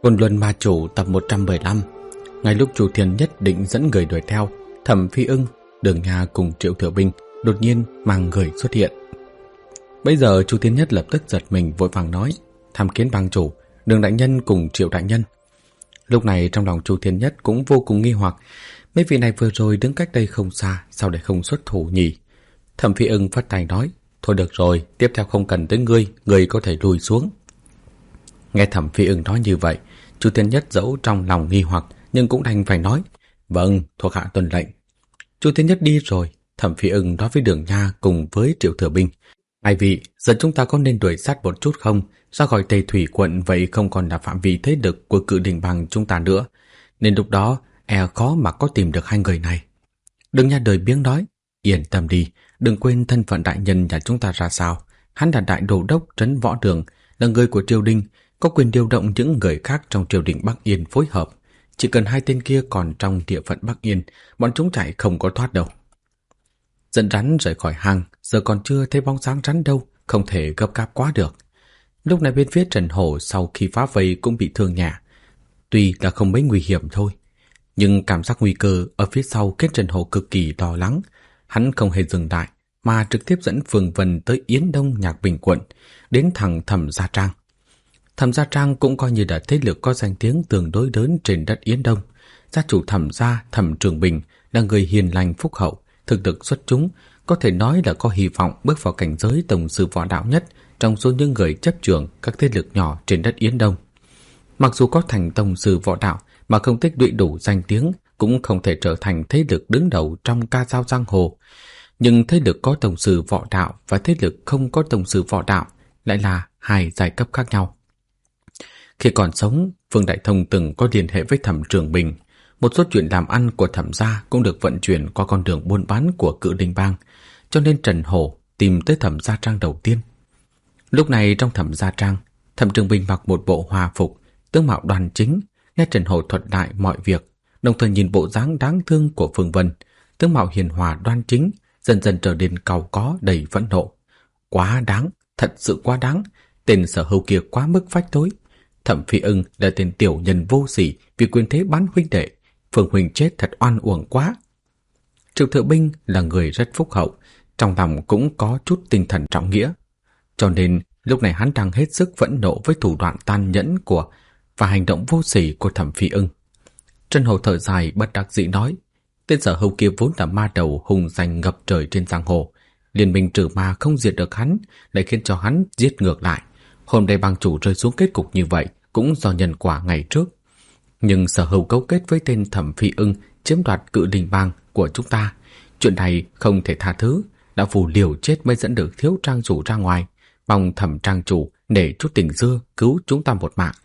Côn Luân Ma Chủ tập 115. Ngay lúc Chu Thiên Nhất định dẫn người đuổi theo, Thẩm Phi Ưng, Đường Nha cùng Triệu Thừa Binh đột nhiên mang người xuất hiện. Bây giờ Chu Thiên Nhất lập tức giật mình, vội vàng nói: tham kiến bang chủ, Đường đại nhân cùng Triệu đại nhân. Lúc này trong lòng Chu Thiên Nhất cũng vô cùng nghi hoặc, mấy vị này vừa rồi đứng cách đây không xa, sao lại không xuất thủ nhỉ? Thẩm Phi Ưng phất tay nói: thôi được rồi, tiếp theo không cần tới ngươi có thể lùi xuống. Nghe Thẩm Phi Ưng nói như vậy, Chu Thiên Nhất dẫu trong lòng nghi hoặc nhưng cũng đành phải nói: vâng, thuộc hạ tuân lệnh. Chu Thiên Nhất đi rồi, Thẩm Phi Ưng nói với Đường Nha cùng với Triệu Thừa Binh: hai vị, giờ chúng ta có nên đuổi sát một chút không? Ra khỏi Tây Thủy quận vậy không còn là phạm vi thế lực của Cự Đình Bang chúng ta nữa, nên lúc đó khó mà có tìm được hai người này. Đường Nha đời biếng nói: yên tâm đi, đừng quên thân phận đại nhân nhà chúng ta ra sao. Hắn là đại đô đốc trấn Võ Đường, là người của triều đình, có quyền điều động những người khác trong triều đình Bắc Yên phối hợp. Chỉ cần hai tên kia còn trong địa phận Bắc Yên, bọn chúng chạy không có thoát đâu. Dẫn rắn rời khỏi hang, giờ còn chưa thấy bóng dáng rắn đâu, không thể gấp gáp quá được. Lúc này bên phía Trần Hổ sau khi phá vây cũng bị thương nhẹ, tuy là không mấy nguy hiểm thôi, nhưng cảm giác nguy cơ ở phía sau khiến Trần Hổ cực kỳ lo lắng. Hắn không hề dừng lại mà trực tiếp dẫn Phương Vân tới Yến Đông Nhạc Bình quận, đến thẳng Thẩm Gia Trang. Thẩm Gia Trang cũng coi như là thế lực có danh tiếng tương đối lớn trên đất Yến Đông. Gia chủ Thẩm Gia, Thẩm Trường Bình là người hiền lành phúc hậu, thực lực xuất chúng, có thể nói là có hy vọng bước vào cảnh giới tổng sư võ đạo nhất trong số những người chấp trưởng các thế lực nhỏ trên đất Yến Đông. Mặc dù có thành tổng sư võ đạo mà không tích lũy đủ danh tiếng, cũng không thể trở thành thế lực đứng đầu trong ca dao giang hồ. Nhưng thế lực có tổng sư võ đạo và thế lực không có tổng sư võ đạo lại là hai giai cấp khác nhau. Khi còn sống, Phương Đại Thông từng có liên hệ với Thẩm Trường Bình. Một số chuyện làm ăn của Thẩm gia cũng được vận chuyển qua con đường buôn bán của Cự Đình Bang, cho nên Trần Hổ tìm tới Thẩm Gia Trang đầu tiên. Lúc này trong Thẩm Gia Trang, Thẩm Trường Bình mặc một bộ hòa phục, tướng mạo đoan chính, nghe Trần Hổ thuật lại mọi việc, đồng thời nhìn bộ dáng đáng thương của Phương Vân, tướng mạo hiền hòa đoan chính, dần dần trở nên cau có đầy phẫn nộ. Quá đáng, thật sự quá đáng, tên Sở Hữu kia quá mức phách tối. Thẩm Phi Ưng là tên tiểu nhân vô sỉ vì quyền thế bán huynh đệ, Phương huynh chết thật oan uổng quá. Triệu Thừa Binh là người rất phúc hậu, trong lòng cũng có chút tinh thần trọng nghĩa, cho nên lúc này hắn đang hết sức phẫn nộ với thủ đoạn tàn nhẫn và hành động vô sỉ của Thẩm Phi Ưng. Trần Hổ thở dài bất đắc dĩ nói: tên Sở Hữu kia vốn là ma đầu hùng danh ngập trời trên giang hồ, liên minh trừ ma không diệt được hắn, lại khiến cho hắn giết ngược lại. Hôm nay bang chủ rơi xuống kết cục như vậy cũng do nhân quả ngày trước. Nhưng Sở Hữu cấu kết với tên Thẩm Phi Ưng chiếm đoạt Cự Đình Bang của chúng ta, chuyện này không thể tha thứ. Đã phù liều chết mới dẫn được thiếu trang chủ ra ngoài, mong Thẩm trang chủ nể chút tình xưa cứu chúng ta một mạng.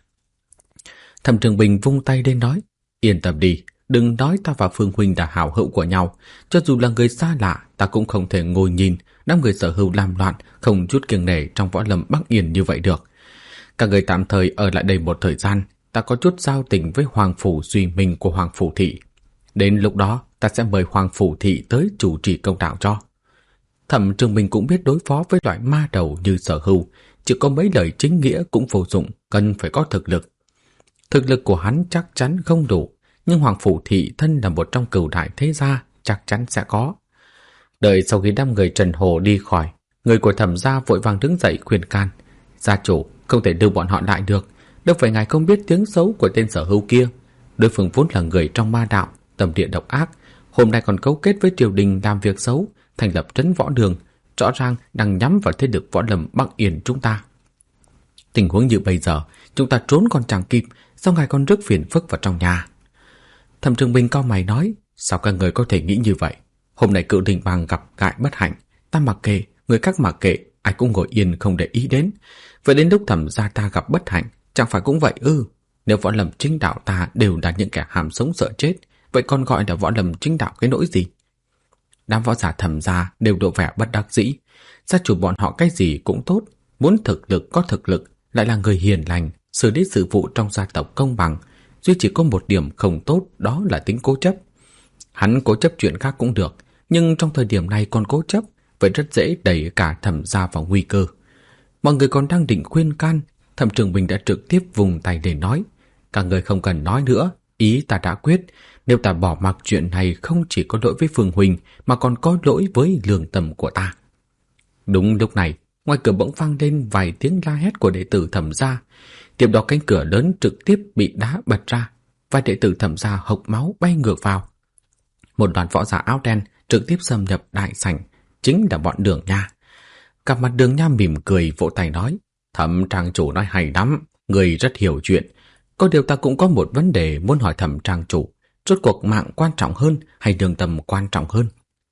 Thẩm Trường Bình vung tay lên nói: yên tâm đi, đừng nói ta và Phương huynh là hảo hữu của nhau. Cho dù là người xa lạ, ta cũng không thể ngồi nhìn đám người Sở Hữu làm loạn không chút kiêng nể trong võ lâm Bắc Yên như vậy được. Các người tạm thời ở lại đây một thời gian, ta có chút giao tình với Hoàng phủ Duy Minh của Hoàng phủ thị. Đến lúc đó ta sẽ mời Hoàng phủ thị tới chủ trì công đạo cho. Thẩm Trường Bình cũng biết đối phó với loại ma đầu như Sở Hữu, chỉ có mấy lời chính nghĩa cũng vô dụng, cần phải có thực lực. Thực lực của hắn chắc chắn không đủ, nhưng Hoàng phủ thị thân là một trong cửu đại thế gia, chắc chắn sẽ có. Đợi sau khi đám người Trần Hồ đi khỏi, người của Thẩm gia vội vàng đứng dậy khuyên can: gia chủ, không thể đưa bọn họ lại được. Đâu phải ngài không biết tiếng xấu của tên Sở Hữu kia. Đối phương vốn là người trong ma đạo, tâm địa độc ác, hôm nay còn cấu kết với triều đình làm việc xấu, thành lập trấn Võ Đường, rõ ràng đang nhắm vào thế lực võ lâm Bắc Yên chúng ta. Tình huống như bây giờ, chúng ta trốn còn chẳng kịp, sao ngài còn rước phiền phức vào trong nhà? Thẩm Trường Bình cau mày nói: sao các người có thể nghĩ như vậy? Hôm nay Cự Đình Bang gặp gại bất hạnh, ta mặc kệ, người khác mặc kệ, ai cũng ngồi yên không để ý đến. Vậy đến lúc Thẩm gia ta gặp bất hạnh, chẳng phải cũng vậy ư? Nếu võ lâm chính đạo ta đều là những kẻ hàm sống sợ chết, vậy còn gọi là võ lâm chính đạo cái nỗi gì? Đám võ giả Thẩm gia đều độ vẻ bất đắc dĩ. Gia chủ bọn họ cái gì cũng tốt, muốn thực lực có thực lực, lại là người hiền lành, xử lý sự vụ trong gia tộc công bằng, duy chỉ có một điểm không tốt, đó là tính cố chấp. Hắn cố chấp chuyện khác cũng được, nhưng trong thời điểm này còn cố chấp, vậy rất dễ đẩy cả Thẩm gia vào nguy cơ. Mọi người còn đang định khuyên can, Thẩm Trường Bình đã trực tiếp vùng tay để nói: Các người không cần nói nữa, ý ta đã quyết. Nếu ta bỏ mặc chuyện này không chỉ có lỗi với Phương Huynh mà còn có lỗi với lương tâm của ta. Đúng lúc này, ngoài cửa bỗng vang lên vài tiếng la hét của đệ tử Thẩm gia. Tiếp đó cánh cửa lớn trực tiếp bị đá bật ra, vài đệ tử Thẩm gia hộc máu bay ngược vào. Một đoàn võ giả áo đen trực tiếp xâm nhập đại sảnh, chính là bọn Đường Nha. Cặp mặt Đường Nha mỉm cười vỗ tay nói: Thẩm trang chủ nói hay lắm, người rất hiểu chuyện. Có điều ta cũng có một vấn đề muốn hỏi Thẩm trang chủ, rốt cuộc mạng quan trọng hơn hay lương tâm quan trọng hơn?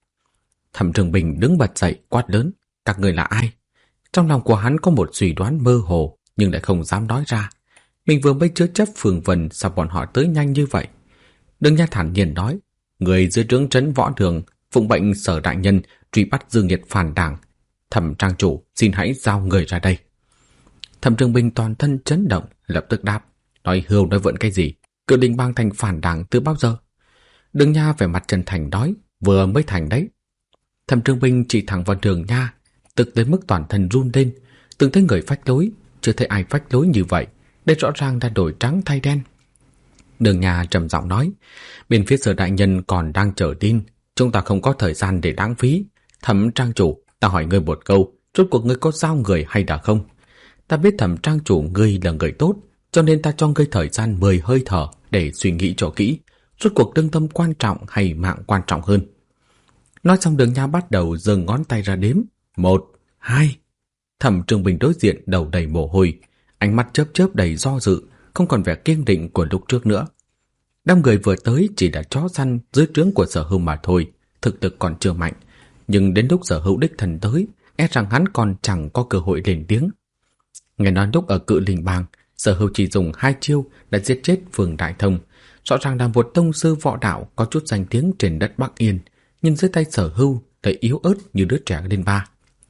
Thẩm Trường Bình đứng bật dậy quát lớn: Các người là ai? Trong lòng của hắn có một suy đoán mơ hồ nhưng lại không dám nói ra. Mình vừa mới chứa chấp Phương Vân, sao bọn họ tới nhanh như vậy? Đường Nha thản nhiên nói: Người dưới trướng trấn võ đường phụng mệnh Sở đại nhân truy bắt Dương Nhiệt phản đảng. Thẩm trang chủ xin hãy giao người ra đây. Thẩm Trường Bình toàn thân chấn động, lập tức đáp: Nói hưu nói vượn cái gì? Cự Đình Bang thành phản đảng từ bao giờ? Đường Nha vẻ mặt chân thành nói: Vừa mới thành đấy. Thẩm Trường Bình chỉ thẳng vào Đường Nha, tức tới mức toàn thân run lên. Từng thấy người phách lối, chưa thấy ai phách lối như vậy. Đây rõ ràng đã đổi trắng thay đen. Đường Nha trầm giọng nói: Bên phía Sở đại nhân còn đang chờ tin, chúng ta không có thời gian để lãng phí. Thẩm trang chủ, ta hỏi ngươi một câu, rốt cuộc ngươi có giao người hay đã không? Ta biết Thẩm trang chủ ngươi là người tốt, cho nên ta cho ngươi thời gian 10 hơi thở để suy nghĩ cho kỹ, rốt cuộc lương tâm quan trọng hay mạng quan trọng hơn. Nói xong Đường Nha bắt đầu giơ ngón tay ra đếm: 1, 2. Thẩm Trường Bình đối diện đầu đầy mồ hôi, ánh mắt chớp chớp đầy do dự, không còn vẻ kiên định của lúc trước nữa. Đám người vừa tới chỉ là chó săn dưới trướng của Sở Hưu mà thôi, thực lực còn chưa mạnh, nhưng đến lúc Sở Hưu đích thân tới, e rằng hắn còn chẳng có cơ hội lên tiếng. Nghe nói lúc ở Cự Linh Bang, Sở Hưu chỉ dùng 2 chiêu đã giết chết Vương Đại Thông, rõ ràng là một tông sư võ đạo có chút danh tiếng trên đất Bắc Yên, nhưng dưới tay Sở Hưu lại yếu ớt như đứa trẻ lên ba.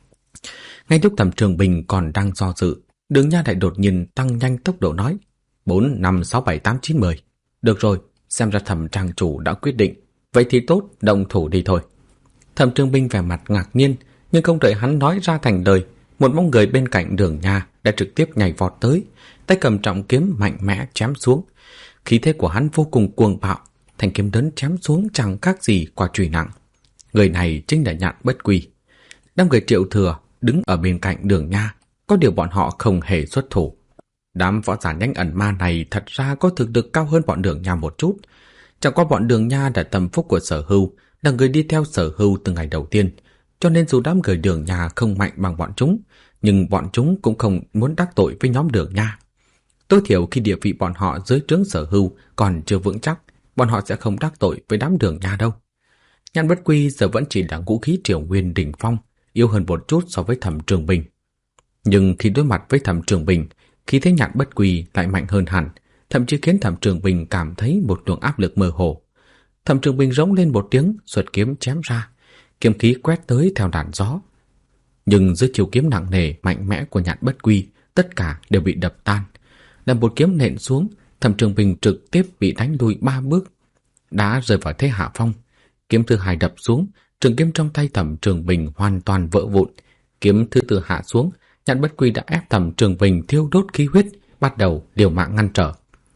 Ngay lúc Thẩm Trường Bình còn đang do dự, Đường Nha lại đột nhiên tăng nhanh tốc độ nói: 4, 5, 6, 7, 8, 9, 10. Được rồi, xem ra Thẩm trang chủ đã quyết định. Vậy thì tốt, động thủ đi thôi. Thẩm Trường Bình vẻ mặt ngạc nhiên, nhưng không đợi hắn nói ra thành lời, một bóng người bên cạnh Đường Nha đã trực tiếp nhảy vọt tới, tay cầm trọng kiếm mạnh mẽ chém xuống. Khí thế của hắn vô cùng cuồng bạo, thanh kiếm lớn chém xuống chẳng khác gì quả chùy nặng. Người này chính là Nhạn Bất Quy. Đám người Triệu Thừa đứng ở bên cạnh Đường Nha, có điều bọn họ không hề xuất thủ. Đám võ giả nhanh ẩn ma này thật ra có thực lực cao hơn bọn Đường Nha một chút. Chẳng qua bọn Đường Nha là tâm phúc của Sở Hưu, là người đi theo Sở Hưu từ ngày đầu tiên, cho nên dù đám người Đường Nha không mạnh bằng bọn chúng, nhưng bọn chúng cũng không muốn đắc tội với nhóm Đường Nha. Tối thiểu khi địa vị bọn họ dưới trướng Sở Hưu còn chưa vững chắc, bọn họ sẽ không đắc tội với đám Đường Nha đâu. Nhạn Bất Quy giờ vẫn chỉ là ngũ khí Triều Nguyên đỉnh phong, yếu hơn một chút so với Thẩm Trường Bình. Nhưng khi đối mặt với Thẩm Trường Bình, khí thế Nhạn Bất Quy lại mạnh hơn hẳn, thậm chí khiến Thẩm Trường Bình cảm thấy một luồng áp lực mơ hồ. Thẩm Trường Bình rống lên một tiếng, xuất kiếm chém ra, kiếm khí quét tới theo đàn gió. Nhưng dưới chiêu kiếm nặng nề mạnh mẽ của Nhạn Bất Quy, tất cả đều bị đập tan. Làm một kiếm nện xuống, Thẩm Trường Bình trực tiếp bị đánh lùi 3 bước, đã rơi vào thế hạ phong. Kiếm thứ hai đập xuống, trường kiếm trong tay Thẩm Trường Bình hoàn toàn vỡ vụn. Kiếm thứ tư hạ xuống, Nhạn Bất Quy đã ép Thẩm Trường Bình thiêu đốt khí huyết, bắt đầu liều mạng ngăn trở.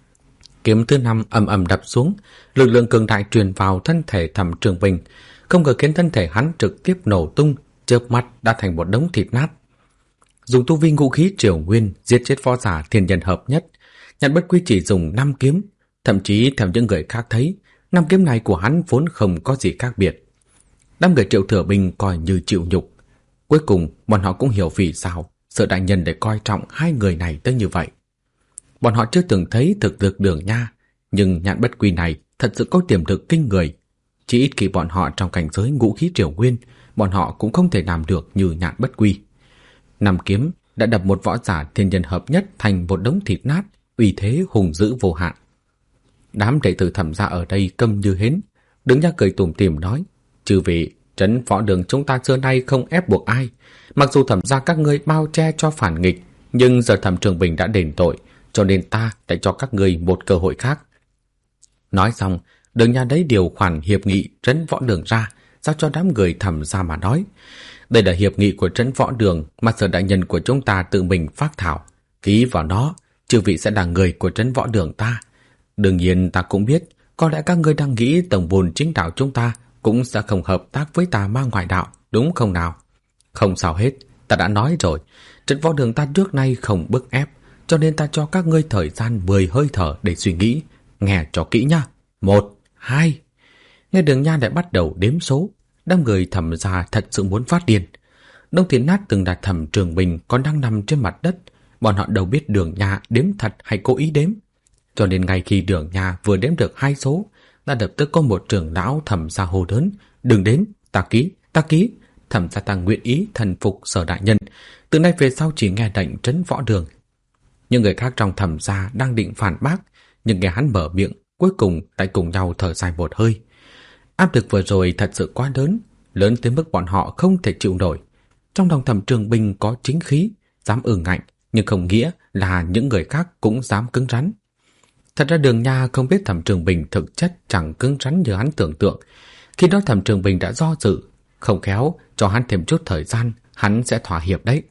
Kiếm thứ năm ầm ầm đập xuống, lực lượng cường đại truyền vào thân thể Thẩm Trường Bình, không ngờ khiến thân thể hắn trực tiếp nổ tung, chớp mắt đã thành một đống thịt nát. Dùng tu vi ngũ khí Triều Nguyên giết chết võ giả thiên nhân hợp nhất, Nhạn Bất Quy chỉ dùng 5 kiếm, thậm chí theo những người khác thấy, 5 kiếm này của hắn vốn không có gì khác biệt. Đám người Triệu Thừa Bình coi như chịu nhục. Cuối cùng bọn họ cũng hiểu vì sao Sở đại nhân để coi trọng hai người này tới như vậy. Bọn họ chưa từng thấy thực lực Đường Nha, nhưng Nhạn Bất Quy này thật sự có tiềm lực kinh người. Chỉ ít khi bọn họ trong cảnh giới ngũ khí Triều Nguyên, bọn họ cũng không thể làm được như Nhạn Bất Quy. 5 kiếm đã đập một võ giả thiên nhân hợp nhất thành một đống thịt nát, uy thế hùng dữ vô hạn. Đám đệ tử Thẩm gia ở đây câm như hến. Đường Nha cười tủm tỉm nói: Chư vị, trấn võ đường chúng ta xưa nay không ép buộc ai. Mặc dù Thẩm gia các ngươi bao che cho phản nghịch, nhưng giờ Thẩm Trường Bình đã đền tội, cho nên ta đã cho các ngươi một cơ hội khác. Nói xong, Đường Nha lấy điều khoản hiệp nghị trấn võ đường ra, giao cho đám người Thẩm gia mà nói: Đây là hiệp nghị của trấn võ đường mà Sở đại nhân của chúng ta tự mình phác thảo, ký vào nó chư vị sẽ là người của trấn võ đường ta. Đương nhiên ta cũng biết, có lẽ các ngươi đang nghĩ tổng bồn chính đạo chúng ta cũng sẽ không hợp tác với tà ma ngoại đạo, đúng không nào? Không sao hết, ta đã nói rồi, trấn võ đường ta trước nay không bức ép, cho nên ta cho các ngươi thời gian 10 hơi thở để suy nghĩ. Nghe cho kỹ nha. 1, 2. Nghe Đường Nha lại bắt đầu đếm số. Đám người Thẩm gia thật sự muốn phát điên. Đông Thiên Nát từng đặt Thẩm Trường Bình còn đang nằm trên mặt đất. Bọn họ đâu biết Đường Nha đếm thật hay cố ý đếm. Cho nên ngay khi Đường Nha vừa đếm được 2 số, đã lập tức có một trưởng lão Thẩm gia hô lớn: đừng đếm, ta ký, ta ký. Thẩm gia ta nguyện ý thần phục Sở đại nhân, từ nay về sau chỉ nghe lệnh trấn võ đường. Những người khác trong Thẩm gia đang định phản bác, nhưng nghe hắn mở miệng, cuối cùng lại cùng nhau thở dài một hơi. Áp lực vừa rồi thật sự quá lớn, lớn tới mức bọn họ không thể chịu nổi. Trong lòng Thẩm Trường Bình có chính khí, dám ngạnh, nhưng không nghĩa là những người khác cũng dám cứng rắn. Thật ra Đường Nha không biết Thẩm Trường Bình thực chất chẳng cứng rắn như hắn tưởng tượng. Khi đó Thẩm Trường Bình đã do dự, không khéo cho hắn thêm chút thời gian, hắn sẽ thỏa hiệp đấy.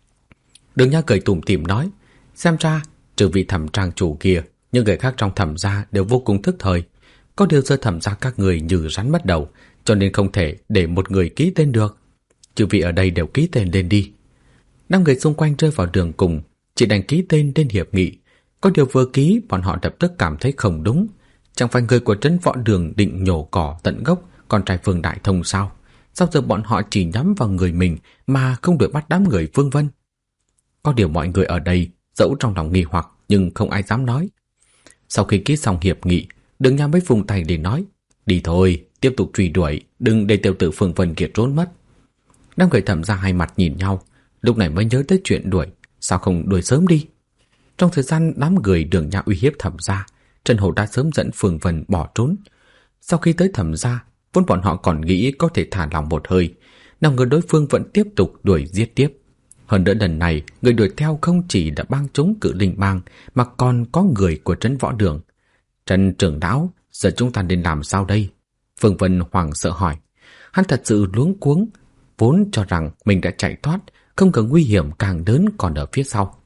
Đường Nha cười tủm tỉm nói: xem ra trừ vị Thẩm trang chủ kia, những người khác trong Thẩm gia đều vô cùng thức thời. Có điều giờ Thẩm gia các người như rắn mất đầu, cho nên không thể để một người ký tên được. Chư vị ở đây đều ký tên lên đi. Năm người xung quanh rơi vào đường cùng, chỉ đành ký tên lên hiệp nghị. Có điều vừa ký, bọn họ lập tức cảm thấy không đúng. Chẳng phải người của trấn võ đường định nhổ cỏ tận gốc con trai Vương Đại Thông sao? Sao giờ bọn họ chỉ nhắm vào người mình mà không đuổi bắt đám người Vương Vân? Có điều mọi người ở đây dẫu trong lòng nghi hoặc nhưng không ai dám nói. Sau khi ký xong hiệp nghị, Đường Nha mới vùng tay để nói: đi thôi, tiếp tục truy đuổi, đừng để tiểu tử Phương Vân kia trốn mất. Đám người Thẩm gia hai mặt nhìn nhau, lúc này mới nhớ tới chuyện đuổi, sao không đuổi sớm đi? Trong thời gian đám người Đường Nha uy hiếp Thẩm gia, Trần Hổ đã sớm dẫn Phương Vân bỏ trốn. Sau khi tới Thẩm gia, vốn bọn họ còn nghĩ có thể thả lỏng một hơi, nào ngờ đối phương vẫn tiếp tục đuổi giết tiếp. Hơn nữa lần này, người đuổi theo không chỉ là bang chúng Cự Linh bang mà còn có người của trấn võ đường. Trần trưởng lão, giờ chúng ta nên làm sao đây? Phương Vân hoảng sợ hỏi. Hắn thật sự luống cuống, vốn cho rằng mình đã chạy thoát, không ngờ nguy hiểm càng lớn còn ở phía sau.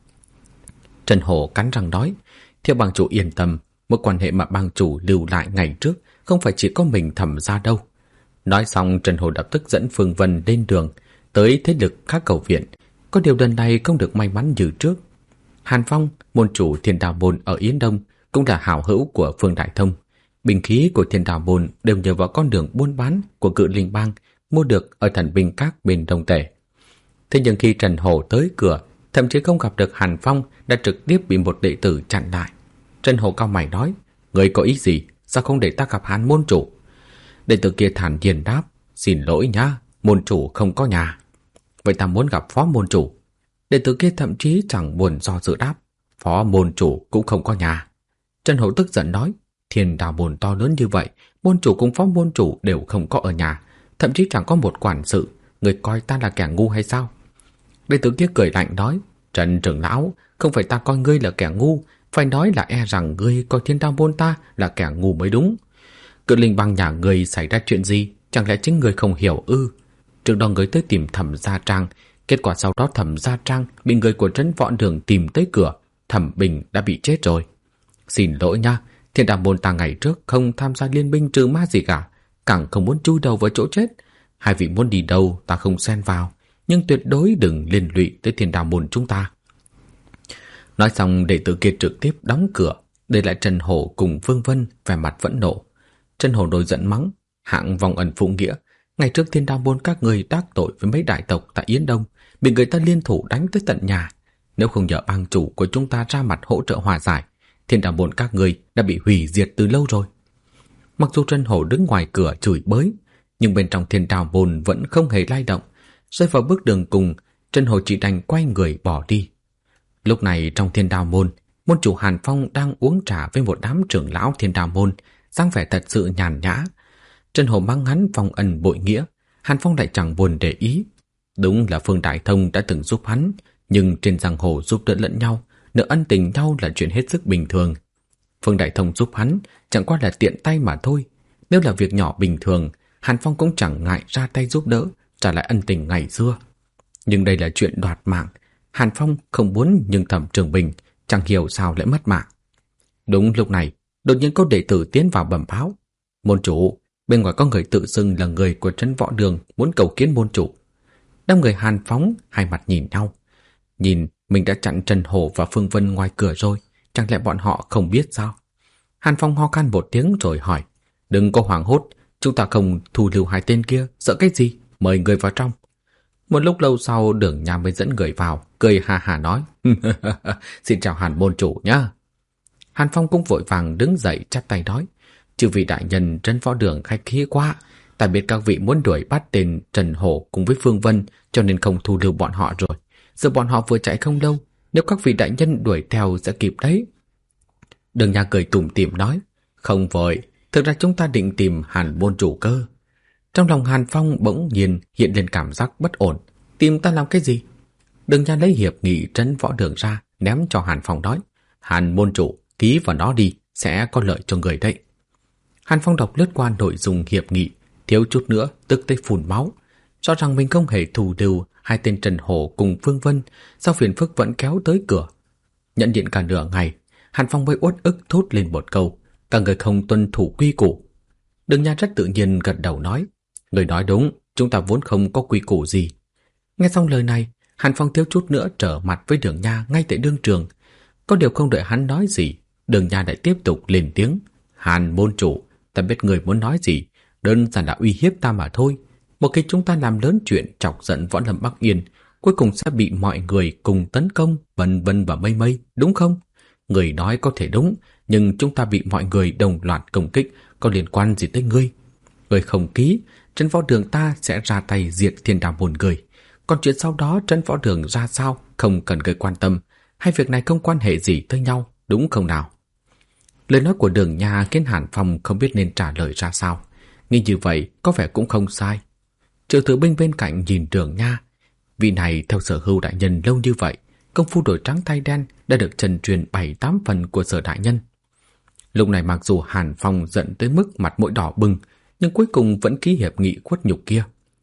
Trần Hổ cắn răng nói: theo bang chủ yên tâm, mối quan hệ mà bang chủ lưu lại ngày trước không phải chỉ có mình Thẩm gia đâu. Nói xong, Trần Hổ lập tức dẫn Phương Vân lên đường tới thế lực khác cầu viện. Có điều lần này không được may mắn như trước. Hàn Phong, môn chủ Thiên Đào môn ở Yến Đông, cũng là hảo hữu của Phương Đại Thông. Binh khí của Thiên Đào môn đều nhờ vào con đường buôn bán của Cự Linh bang mua được ở Thần Binh Các bên Đông Tề. Thế nhưng khi Trần Hổ tới cửa, thậm chí không gặp được Hàn Phong, đã trực tiếp bị một đệ tử chặn lại. Trần Hổ cau mày nói: người có ý gì, sao không để ta gặp Hàn môn chủ? Đệ tử kia thản nhiên đáp: xin lỗi nhá, môn chủ không có nhà. Vậy ta muốn gặp phó môn chủ. Đệ tử kia thậm chí chẳng buồn do dự đáp: phó môn chủ cũng không có nhà. Trần Hổ tức giận nói: Thiên Đào môn to lớn như vậy, môn chủ cùng phó môn chủ đều không có ở nhà, thậm chí chẳng có một quản sự, người coi ta là kẻ ngu hay sao? Đệ tử kia cười lạnh nói: Trần trưởng lão, không phải ta coi ngươi là kẻ ngu, phải nói là e rằng ngươi coi Thiên Đào môn ta là kẻ ngu mới đúng. Cự Linh bang nhà ngươi xảy ra chuyện gì, chẳng lẽ chính ngươi không hiểu ư? Trước đó ngươi tới tìm Thẩm Gia Trang, kết quả sau đó Thẩm Gia Trang bị người của trấn võ đường tìm tới cửa, Thẩm Bình đã bị chết rồi. Xin lỗi nha, Thiên Đào môn ta ngày trước không tham gia liên minh trừ ma gì cả, càng không muốn chui đầu vào chỗ chết. Hai vị muốn đi đâu ta không xen vào, nhưng tuyệt đối đừng liên lụy tới Thiên Đào môn chúng ta. Nói xong, đệ tử kia trực tiếp đóng cửa, để lại Trần Hổ cùng Vương Vân vẻ mặt vẫn nộ. Trần Hổ nổi giận mắng: hạng vong ẩn phụ nghĩa, ngày trước Thiên Đào môn các người đắc tội với mấy đại tộc tại Yến Đông, bị người ta liên thủ đánh tới tận nhà. Nếu không nhờ bang chủ của chúng ta ra mặt hỗ trợ hòa giải, Thiên Đào môn các người đã bị hủy diệt từ lâu rồi. Mặc dù Trần Hổ đứng ngoài cửa chửi bới, nhưng bên trong Thiên Đào môn vẫn không hề lay động. Rơi vào bước đường cùng, Trần Hổ chỉ đành quay người bỏ đi. Lúc này trong Thiên Đào môn, môn chủ Hàn Phong đang uống trà với một đám trưởng lão Thiên Đào môn, dáng vẻ thật sự nhàn nhã. Trần Hổ mắng hắn vong ân bội nghĩa, Hàn Phong lại chẳng buồn để ý. Đúng là Phương Đại Thông đã từng giúp hắn, nhưng trên giang hồ giúp đỡ lẫn nhau, nợ ân tình nhau là chuyện hết sức bình thường. Phương Đại Thông giúp hắn chẳng qua là tiện tay mà thôi. Nếu là việc nhỏ bình thường, Hàn Phong cũng chẳng ngại ra tay giúp đỡ, trả lại ân tình ngày xưa. Nhưng đây là chuyện đoạt mạng, Hàn Phong không muốn, nhưng Thẩm Trường Bình chẳng hiểu sao lại mất mạng. Đúng lúc này, đột nhiên có đệ tử tiến vào bẩm báo: "Môn chủ, bên ngoài có người tự xưng là người của trấn Võ Đường muốn cầu kiến môn chủ." Đám người Hàn Phong hai mặt nhìn nhau. Nhìn mình đã chặn Trần Hổ và Phương Vân ngoài cửa rồi, chẳng lẽ bọn họ không biết sao? Hàn Phong ho khan một tiếng rồi hỏi: "Đừng có hoảng hốt, chúng ta không thu lưu hai tên kia, sợ cái gì? Mời người vào trong." Một lúc lâu sau, Đường Nha mới dẫn người vào, cười ha ha nói: "Xin chào Hàn môn chủ nhá." Hàn Phong cũng vội vàng đứng dậy chắp tay nói: "Chư vị đại nhân trấn Võ Đường khách khí quá, ta biết các vị muốn đuổi bắt tên Trần Hổ cùng với Phương Vân, cho nên không thu lưu bọn họ rồi. Giờ bọn họ vừa chạy không lâu, nếu các vị đại nhân đuổi theo sẽ kịp đấy." Đường Nha cười tủm tỉm nói: "Không vội, thực ra chúng ta định tìm Hàn môn chủ cơ." Trong lòng Hàn Phong bỗng nhiên hiện lên cảm giác bất ổn. Tìm ta làm cái gì? Đường Nha lấy hiệp nghị trấn Võ Đường ra, ném cho Hàn Phong nói: "Hàn môn chủ, ký vào nó đi, sẽ có lợi cho người đấy." Hàn Phong đọc lướt qua nội dung hiệp nghị, thiếu chút nữa tức tới phun máu. Rõ ràng mình không hề thù lưu hai tên Trần Hổ cùng Phương Vân, sao phiền phức vẫn kéo tới cửa. Nhận điện cả nửa ngày, Hàn Phong mới uất ức thốt lên một câu: "Cả người không tuân thủ quy củ." Đường Nha rất tự nhiên gật đầu nói: "Người nói đúng, chúng ta vốn không có quy củ gì." Nghe xong lời này, Hàn Phong thiếu chút nữa trở mặt với Đường Nha ngay tại đương trường. Có điều không đợi hắn nói gì, Đường Nha lại tiếp tục lên tiếng: "Hàn môn chủ, ta biết người muốn nói gì, đơn giản là uy hiếp ta mà thôi. Một khi chúng ta làm lớn chuyện chọc giận Võ Lâm Bắc Yên, cuối cùng sẽ bị mọi người cùng tấn công, vân vân và mây mây, đúng không? Người nói có thể đúng, nhưng chúng ta bị mọi người đồng loạt công kích, có liên quan gì tới ngươi? Ngươi không ký, trấn Võ Đường ta sẽ ra tay diệt Thiên Đàm môn người. Còn chuyện sau đó trấn Võ Đường ra sao không cần người quan tâm, hai việc này không quan hệ gì tới nhau, đúng không nào?" Lời nói của Đường Nha khiến Hàn Phong không biết nên trả lời ra sao. Nghĩ như vậy có vẻ cũng không sai. Triệu Tử Binh bên cạnh nhìn Đường Nha. Vị này theo Sở Hưu đại nhân lâu như vậy, công phu đổi trắng thay đen đã được trần truyền 7-8 phần của Sở đại nhân. Lúc này mặc dù Hàn Phong giận tới mức mặt mũi đỏ bừng, nhưng cuối cùng vẫn ký hiệp nghị khuất nhục kia.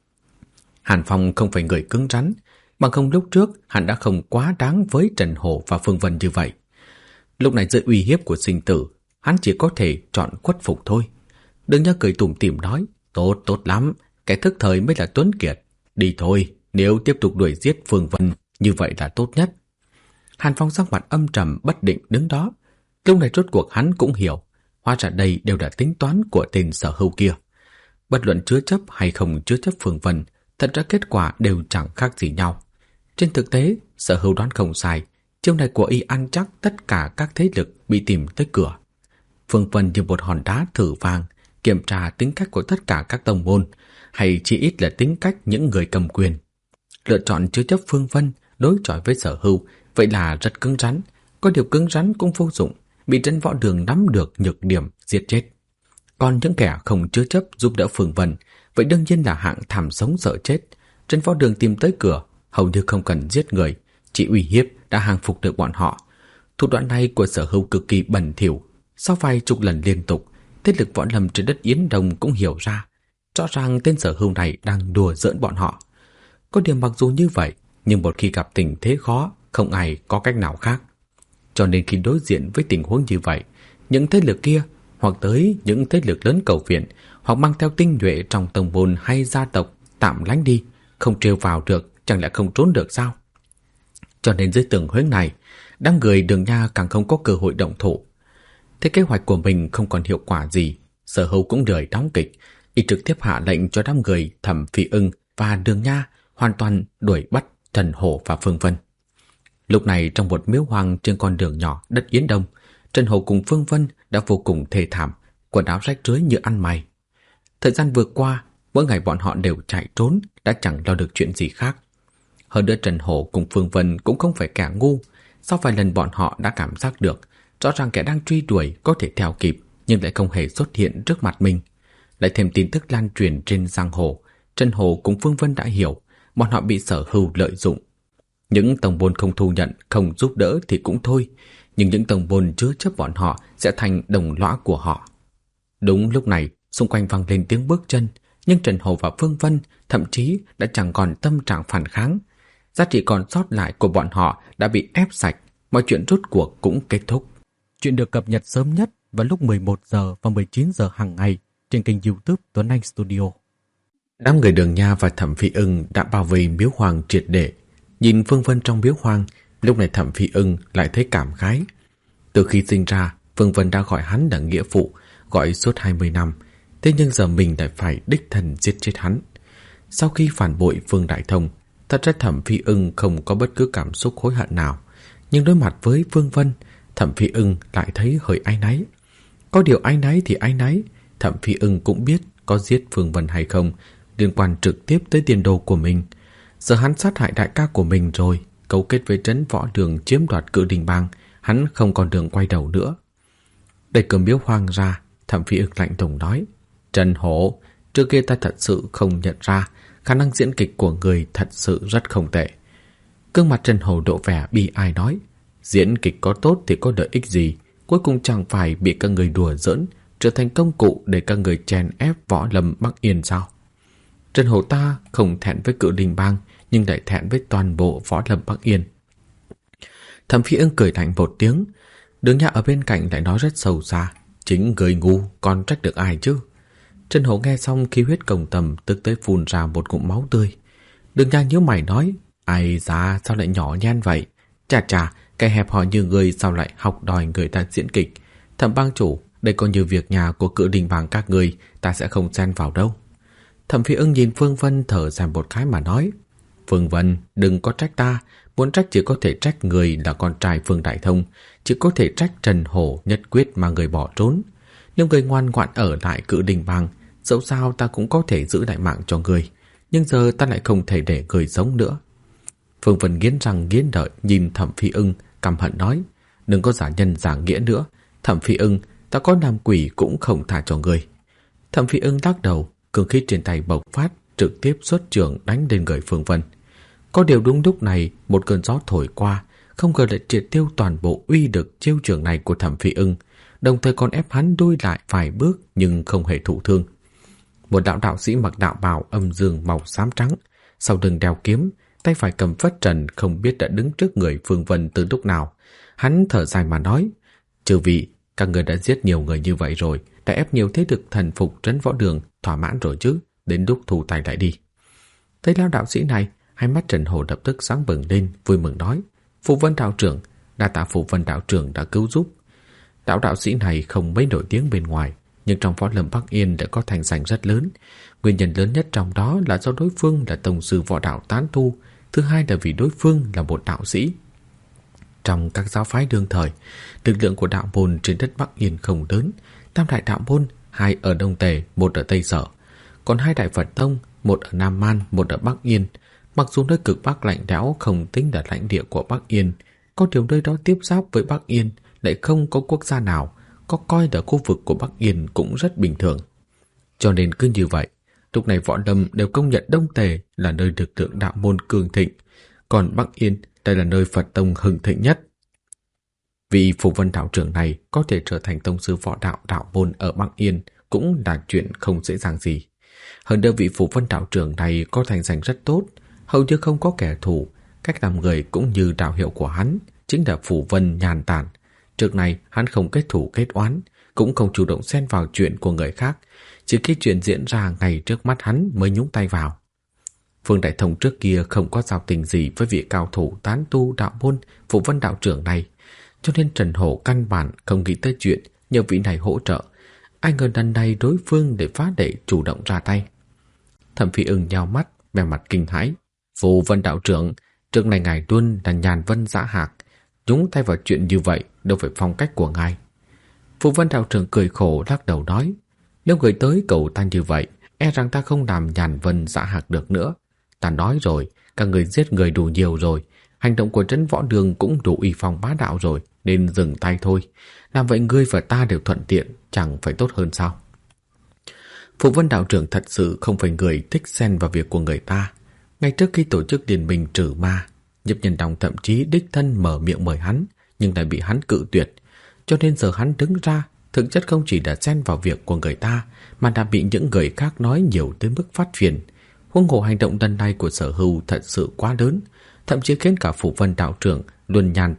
Hàn Phong không phải người cứng rắn, bằng không lúc trước hắn đã không quá đáng với Trần Hổ và Phương Vân như vậy. Lúc này dưới uy hiếp của sinh tử, hắn chỉ có thể chọn khuất phục thôi. Đường Nha cười tủm tỉm nói: "Tốt, tốt lắm, kẻ thức thời mới là tuấn kiệt. Đi thôi, nếu tiếp tục đuổi giết Phương Vân, như vậy là tốt nhất." Hàn Phong sắc mặt âm trầm bất định đứng đó. Lúc này rốt cuộc hắn cũng hiểu, hóa ra đây đều là tính toán của tên Sở Hưu kia. Bất luận chứa chấp hay không chứa chấp Phương Vân, thật ra kết quả đều chẳng khác gì nhau. Trên thực tế, Sở Hưu đoán không sai, chiêu này của y ăn chắc tất cả các thế lực bị tìm tới cửa. Phương Vân như một hòn đá thử vàng, kiểm tra tính cách của tất cả các tông môn, hay chỉ ít là tính cách những người cầm quyền. Lựa chọn chứa chấp Phương Vân đối chọi với Sở Hưu, vậy là rất cứng rắn. Có điều cứng rắn cũng vô dụng, bị trấn Võ Đường nắm được nhược điểm giết chết. Còn những kẻ không chứa chấp giúp đỡ Phương Vân, vậy đương nhiên là hạng thảm sống sợ chết. Trấn Võ Đường tìm tới cửa, hầu như không cần giết người, chỉ uy hiếp đã hàng phục được bọn họ. Thủ đoạn này của Sở Hưu cực kỳ bẩn thỉu. Sau vài chục lần liên tục, thế lực võ lâm trên đất Yến Đông cũng hiểu ra, rõ ràng tên Sở Hưu này đang đùa giỡn bọn họ. Có điều mặc dù như vậy, nhưng một khi gặp tình thế khó, không ai có cách nào khác. Cho nên khi đối diện với tình huống như vậy, những thế lực kia, hoặc tới những thế lực lớn cầu viện, hoặc mang theo tinh nhuệ trong tông môn hay gia tộc, tạm lánh đi, không trêu vào được, chẳng lẽ không trốn được sao? Cho nên dưới tường hướng này, đám người Đường Nha càng không có cơ hội động thủ. Thế kế hoạch của mình không còn hiệu quả gì, Sở Hưu cũng lười đóng kịch, y trực tiếp hạ lệnh cho đám người Thẩm Phi Ưng và Đường Nha hoàn toàn đuổi bắt Trần Hổ và Phương Vân. Lúc này trong một miếu hoang trên con đường nhỏ đất Yến Đông, Trần Hổ cùng Phương Vân đã vô cùng thê thảm, quần áo rách rưới như ăn mày. Thời gian vừa qua, mỗi ngày bọn họ đều chạy trốn, đã chẳng lo được chuyện gì khác. Hơn nữa Trần Hổ cùng Phương Vân cũng không phải kẻ ngu, sau vài lần bọn họ đã cảm giác được, rõ ràng kẻ đang truy đuổi có thể theo kịp, nhưng lại không hề xuất hiện trước mặt mình. Lại thêm tin tức lan truyền trên giang hồ, Trần Hổ cùng Phương Vân đã hiểu, bọn họ bị Sở Hưu lợi dụng. Những tông môn không thu nhận, không giúp đỡ thì cũng thôi, nhưng những tông môn chứa chấp bọn họ sẽ thành đồng lõa của họ. Đúng lúc này, xung quanh vang lên tiếng bước chân, nhưng Trần Hổ và Phương Vân thậm chí đã chẳng còn tâm trạng phản kháng. Giá trị còn sót lại của bọn họ đã bị ép sạch, mọi chuyện rốt cuộc cũng kết thúc. Chuyện được cập nhật sớm nhất vào lúc 11 giờ và 19 giờ hàng ngày trên kênh YouTube Tuấn Anh Studio. Đám người Đường Nha và Thẩm Phi Ưng đã bao vây miếu hoang triệt để. Nhìn Phương Vân trong miếu hoang, lúc này Thẩm Phi Ưng lại thấy cảm khái. Từ khi sinh ra, Phương Vân đã gọi hắn là nghĩa phụ, gọi suốt 20 năm. Thế nhưng giờ mình lại phải đích thân giết chết hắn. Sau khi phản bội Phương Đại Thông, thật ra Thẩm Phi Ưng không có bất cứ cảm xúc hối hận nào. Nhưng đối mặt với Phương Vân, Thẩm Phi Ưng lại thấy hơi áy náy. Có điều áy náy thì áy náy, Thẩm Phi Ưng cũng biết có giết Phương Vân hay không liên quan trực tiếp tới tiền đồ của mình. Giờ hắn sát hại đại ca của mình rồi, cấu kết với Trấn Võ Đường chiếm đoạt Cự Đình Bang, hắn không còn đường quay đầu nữa. Đẩy cửa miếu hoang ra, Thẩm Phi Ưng lạnh lùng nói: Trần Hổ, trước kia ta thật sự không nhận ra khả năng diễn kịch của người thật sự rất không tệ. Gương mặt Trần Hổ độ vẻ bi ai nói: Diễn kịch có tốt thì có lợi ích gì, cuối cùng chẳng phải bị các người đùa giỡn, trở thành công cụ để các người chèn ép Võ Lâm Bắc Yên sao? Trần Hổ ta không thẹn với Cự Đình Bang, nhưng lại thẹn với toàn bộ Võ Lâm Bắc Yên. Thẩm Phi Ưng cười lạnh một tiếng. Đường Nha ở bên cạnh lại nói rất sâu xa: Chính người ngu còn trách được ai chứ? Trần Hổ nghe xong khí huyết cồng tầm, tức tới phun ra một ngụm máu tươi. Đường Nha nhíu mày nói: Ai da, sao lại nhỏ nhen vậy? Chà chà, cái hẹp hòi như người sao lại học đòi người ta diễn kịch? Thẩm bang chủ, đây coi như việc nhà của Cự Đình Bang các người, ta sẽ không xen vào đâu. Thẩm Phi Ưng nhìn Phương Vân thở dài một cái mà nói: Phương Vân, đừng có trách ta, muốn trách chỉ có thể trách người là con trai Phương Đại Thông, chỉ có thể trách Trần Hổ nhất quyết mà người bỏ trốn. Nếu người ngoan ngoãn ở lại Cự Đình Bang, dẫu sao ta cũng có thể giữ lại mạng cho người, nhưng giờ ta lại không thể để người sống nữa. Phương Vân nghiến răng nghiến lợi nhìn Thẩm Phi Ưng, căm hận nói: Đừng có giả nhân giả nghĩa nữa, Thẩm Phi Ưng, ta có nam quỷ cũng không thả cho người. Thẩm Phi Ưng lắc đầu, cường khí trên tay bộc phát, trực tiếp xuất chưởng đánh lên người Phương Vân. Có điều đúng lúc này, một cơn gió thổi qua, không ngờ lại triệt tiêu toàn bộ uy lực chiêu chưởng này của Thẩm Phi Ưng, đồng thời còn ép hắn đuôi lại vài bước nhưng không hề thụ thương. Một đạo sĩ mặc đạo bào âm dương màu xám trắng, sau lưng đeo kiếm, tay phải cầm phất trần, không biết đã đứng trước người Phương Vân từ lúc nào. Hắn thở dài mà nói: Chư vị, các người đã giết nhiều người như vậy rồi, đã ép nhiều thế lực thần phục Trấn Võ Đường, thỏa mãn rồi chứ, đến lúc thu tay lại đi. Thấy lão đạo sĩ này, hai mắt Trần Hổ lập tức sáng bừng lên, vui mừng nói: Phụ Vân đạo trưởng, đa tạ Phụ Vân đạo trưởng đã cứu giúp. Đạo sĩ này không mấy nổi tiếng bên ngoài, nhưng trong Võ Lâm Bắc Yên đã có thành danh rất lớn. Nguyên nhân lớn nhất trong đó là do đối phương là tông sư võ đạo tán tu, thứ hai là vì đối phương là một đạo sĩ. Trong các giáo phái đương thời, lực lượng của đạo môn trên đất Bắc Yên không lớn. Tam đại đạo môn, hai ở Đông Tề, một ở Tây Sở, còn hai đại Phật tông, một ở Nam Man, một ở Bắc Yên. Mặc dù nơi cực Bắc lạnh lẽo không tính là lãnh địa của Bắc Yên, có điều nơi đó tiếp giáp với Bắc Yên lại không có quốc gia nào có coi là khu vực của Bắc Yên cũng rất bình thường. Cho nên cứ như vậy, lúc này võ lâm đều công nhận Đông Tề là nơi lực lượng đạo môn cường thịnh, còn Bắc Yên đây là nơi Phật tông hưng thịnh nhất. Vị Phù Vân đạo trưởng này có thể trở thành tông sư võ đạo đạo môn ở Bắc Yên cũng là chuyện không dễ dàng gì. Hơn nữa vị Phù Vân đạo trưởng này có thành danh rất tốt, hầu như không có kẻ thù. Cách làm người cũng như đạo hiệu của hắn chính là Phù Vân nhàn tản. Trước này hắn không kết thù kết oán, cũng không chủ động xen vào chuyện của người khác, chỉ khi chuyện diễn ra ngay trước mắt hắn mới nhúng tay vào. Phương Đại Thông trước kia không có giao tình gì với vị cao thủ tán tu đạo môn Phù Vân đạo trưởng này, cho nên Trần Hổ căn bản không nghĩ tới chuyện nhờ vị này hỗ trợ. Ai ngờ lần này đối phương để phá đệ chủ động ra tay. Thẩm Phi Ưng nhao mắt, vẻ mặt kinh hãi: Phù Vân đạo trưởng, trước này ngài luôn là nhàn vân dã hạc, nhúng tay vào chuyện như vậy đâu phải phong cách của ngài. Phù Vân đạo trưởng cười khổ lắc đầu nói: Nếu người tới cầu ta như vậy, e rằng ta không làm nhàn vân dã hạc được nữa. Ta nói rồi, các người giết người đủ nhiều rồi, hành động của Trấn Võ Đường cũng đủ uy phong bá đạo rồi, nên dừng tay thôi. Làm vậy ngươi và ta đều thuận tiện, chẳng phải tốt hơn sao? Phù Vân đạo trưởng thật sự không phải người thích xen vào việc của người ta. Ngay trước khi tổ chức liên minh trừ ma, Nhiếp Nhân Đong thậm chí đích thân mở miệng mời hắn, nhưng lại bị hắn cự tuyệt. Cho nên giờ hắn đứng ra, thực chất không chỉ đã xen vào việc của người ta, mà đã bị những người khác nói nhiều tới mức phát phiền. Huống hồ hành động lần này của Sở Hưu thật sự quá lớn, thậm chí khiến cả Phù Vân đạo trưởng luôn nhàn tản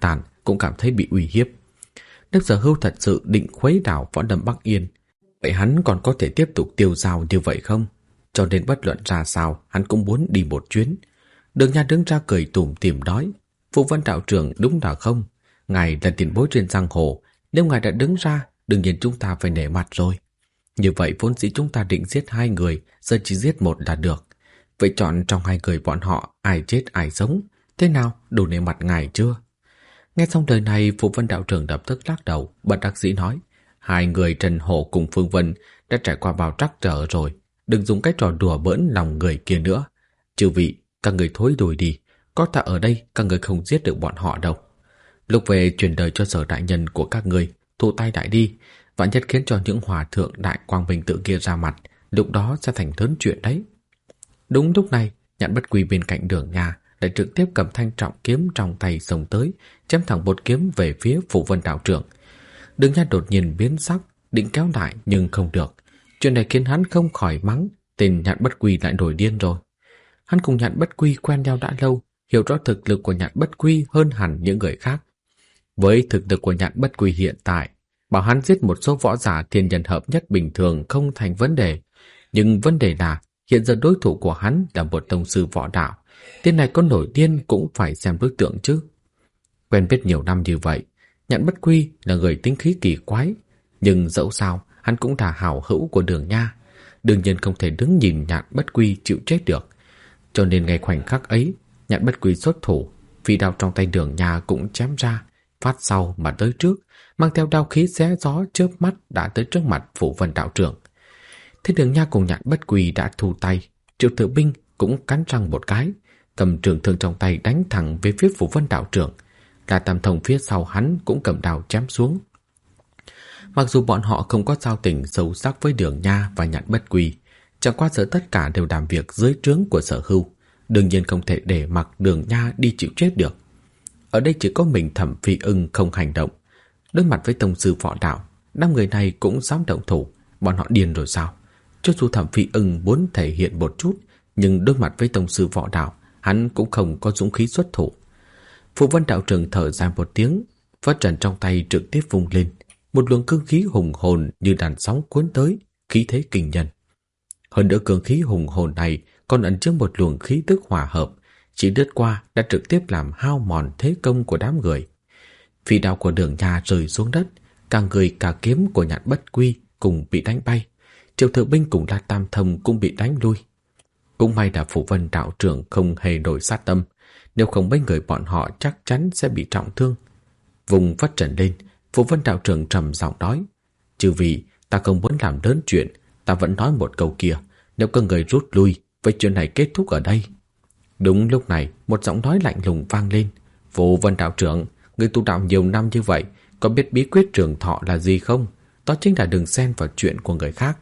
cũng cảm thấy bị uy hiếp. Nếu Sở Hưu thật sự định khuấy đảo võ lâm Bắc Yên, vậy hắn còn có thể tiếp tục tiêu dao như vậy không? Cho nên bất luận ra sao, hắn cũng muốn đi một chuyến. Đường Nha đứng ra cười tủm tỉm nói: Phụ Vân đạo trưởng đúng là không? Ngài là tiền bối trên giang hồ, nếu ngài đã đứng ra, đương nhiên chúng ta phải nể mặt rồi. Như vậy vốn dĩ chúng ta định giết 2 người, giờ chỉ giết 1 là được. Vậy chọn trong 2 người bọn họ ai chết ai sống, thế nào, đủ nể mặt ngài chưa? Nghe xong lời này, Phụ Vân đạo trưởng lập tức lắc đầu, bất đắc dĩ nói: 2 người Trần Hổ cùng Phương Vân đã trải qua bao trắc trở rồi, đừng dùng cái trò đùa bỡn lòng người kia nữa. Chư vị, các người thối đuổi đi, có ta ở đây các người không giết được bọn họ đâu. Lúc về truyền đời cho Sở đại nhân của các người, thụ tay đại đi, vạn nhất khiến cho những hòa thượng đại quang bình tự kia ra mặt, lúc đó sẽ thành lớn chuyện đấy. Đúng lúc này, Nhạn Bất Quy bên cạnh Đường Nha lại trực tiếp cầm thanh trọng kiếm trong tay xông tới, chém thẳng một kiếm về phía Phụ Vân đạo trưởng. Đường Nha đột nhiên biến sắc, định kéo lại nhưng không được. Chuyện này khiến hắn không khỏi mắng, tên Nhạn Bất Quy lại nổi điên rồi. Hắn cùng Nhạn Bất Quy quen nhau đã lâu, hiểu rõ thực lực của Nhạn Bất Quy hơn hẳn những người khác. Với thực lực của Nhạn Bất Quy hiện tại, bảo hắn giết một số võ giả thiên nhân hợp nhất bình thường không thành vấn đề. Nhưng vấn đề là hiện giờ đối thủ của hắn là một tông sư võ đạo. Tên này có nổi điên cũng phải xem đối tượng chứ. Quen biết nhiều năm như vậy, Nhạn Bất Quy là người tính khí kỳ quái. Nhưng dẫu sao, hắn cũng là hảo hữu của Đường Nha. Đương nhiên không thể đứng nhìn Nhạn Bất Quy chịu chết được. Cho nên ngay khoảnh khắc ấy, Nhạn Bất Quy xuất thủ, phi đao trong tay Đường Nha cũng chém ra, phát sau mà tới trước, mang theo đao khí xé gió chớp mắt đã tới trước mặt Phụ Vân đạo trưởng. Thế Đường Nha cùng Nhạn Bất Quy đã thu tay, Triệu Tử Binh cũng cắn răng một cái, cầm trường thương trong tay đánh thẳng về phía Phụ Vân đạo trưởng. La Tam Thông phía sau hắn cũng cầm đao chém xuống. Mặc dù bọn họ không có giao tình sâu sắc với Đường Nha và Nhạn Bất Quy, chẳng qua giờ tất cả đều làm việc dưới trướng của Sở Hưu, đương nhiên không thể để mặc Đường Nha đi chịu chết được. Ở đây chỉ có mình Thẩm Phi Ưng không hành động. Đối mặt với tông sư võ đạo, 5 người này cũng dám động thủ, bọn họ điên rồi sao? Cho dù Thẩm Phi Ưng muốn thể hiện một chút, nhưng đối mặt với tông sư võ đạo, hắn cũng không có dũng khí xuất thủ. Phụ Vân đạo trưởng thở dài một tiếng, phất trần trong tay trực tiếp vung lên, một luồng cương khí hùng hồn như đàn sóng cuốn tới, khí thế kinh nhân. Hơn nữa cương khí hùng hồn này còn ẩn chứa một luồng khí tức hòa hợp, chỉ lướt qua đã trực tiếp làm hao mòn thế công của đám người. Phi đao của Đường Nha rơi xuống đất, cả người cả kiếm của Nhạn Bất Quy cùng bị đánh bay. Triệu Tử Binh cùng La Tam Thông cũng bị đánh lui. Cũng may là Phụ Vân đạo trưởng không hề nổi sát tâm, nếu không mấy người bọn họ chắc chắn sẽ bị trọng thương. Vùng phất trần lên, Phụ Vân đạo trưởng trầm giọng nói: Chư vị, ta không muốn làm lớn chuyện, ta vẫn nói một câu kia, nếu có người rút lui, vậy chuyện này kết thúc ở đây. Đúng lúc này, một giọng nói lạnh lùng vang lên: Phụ Vân đạo trưởng, người tu đạo nhiều năm như vậy, có biết bí quyết trường thọ là gì không? Đó chính là đừng xen vào chuyện của người khác.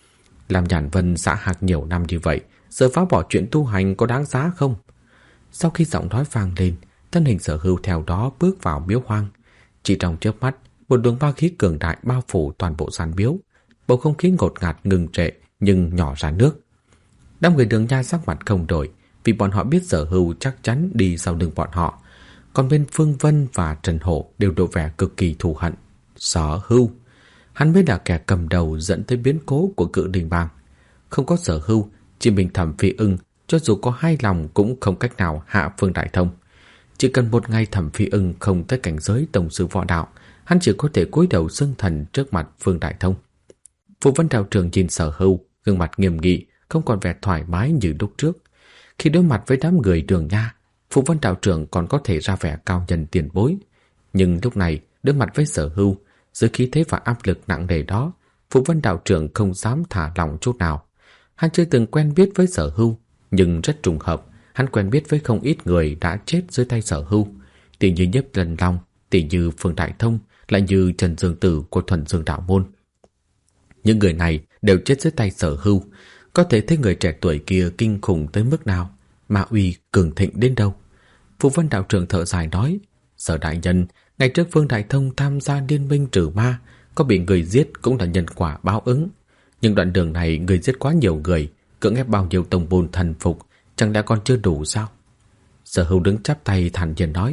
Làm Nhàn Vân xã hạc nhiều năm như vậy, giờ phá bỏ chuyện tu hành có đáng giá không? Sau khi giọng nói vang lên, thân hình Sở Hưu theo đó bước vào miếu hoang. Chỉ trong chớp mắt, một luồng ba khí cường đại bao phủ toàn bộ gian miếu. Bầu không khí ngột ngạt ngừng trệ nhưng nhỏ ra nước. Đám người Đường Nha sắc mặt không đổi, vì bọn họ biết Sở Hưu chắc chắn đi sau lưng bọn họ. Còn bên Phương Vân và Trần Hổ đều lộ vẻ cực kỳ thù hận. Sở Hưu, hắn mới là kẻ cầm đầu dẫn tới biến cố của Cự Đình Bang. Không có Sở Hưu, chỉ mình Thẩm Phi Ưng cho dù có hai lòng cũng không cách nào hạ Phương Đại Thông. Chỉ cần một ngày Thẩm Phi Ưng không tới cảnh giới tông sư võ đạo, hắn chỉ có thể cúi đầu xưng thần trước mặt Phương Đại Thông. Phụ Vân đạo trưởng nhìn Sở Hưu, gương mặt nghiêm nghị, không còn vẻ thoải mái như lúc trước. Khi đối mặt với đám người Đường Nha, Phụ Vân đạo trưởng còn có thể ra vẻ cao nhân tiền bối. Nhưng lúc này, đối mặt với Sở Hưu, dưới khí thế và áp lực nặng nề đó, Phụ Vân đạo trưởng không dám thả lỏng chút nào. Hắn chưa từng quen biết với Sở Hưu, nhưng rất trùng hợp, hắn quen biết với không ít người đã chết dưới tay Sở Hưu, tỷ như Nhiếp Lần Long, tỷ như Phương Đại Thông, lại như Trần Dương Tử của Thuần Dương đạo môn. Những người này đều chết dưới tay Sở Hưu, có thể thấy người trẻ tuổi kia kinh khủng tới mức nào, ma uy cường thịnh đến đâu. Phụ Vân đạo trưởng thở dài nói: Sở đại nhân, ngày trước Phương Đại Thông tham gia liên minh trừ ma, có bị người giết cũng là nhân quả báo ứng. Nhưng đoạn đường này người giết quá nhiều người, cưỡng ép bao nhiêu tông môn thần phục, chẳng lẽ còn chưa đủ sao? Sở Hưu đứng chắp tay thản nhiên nói: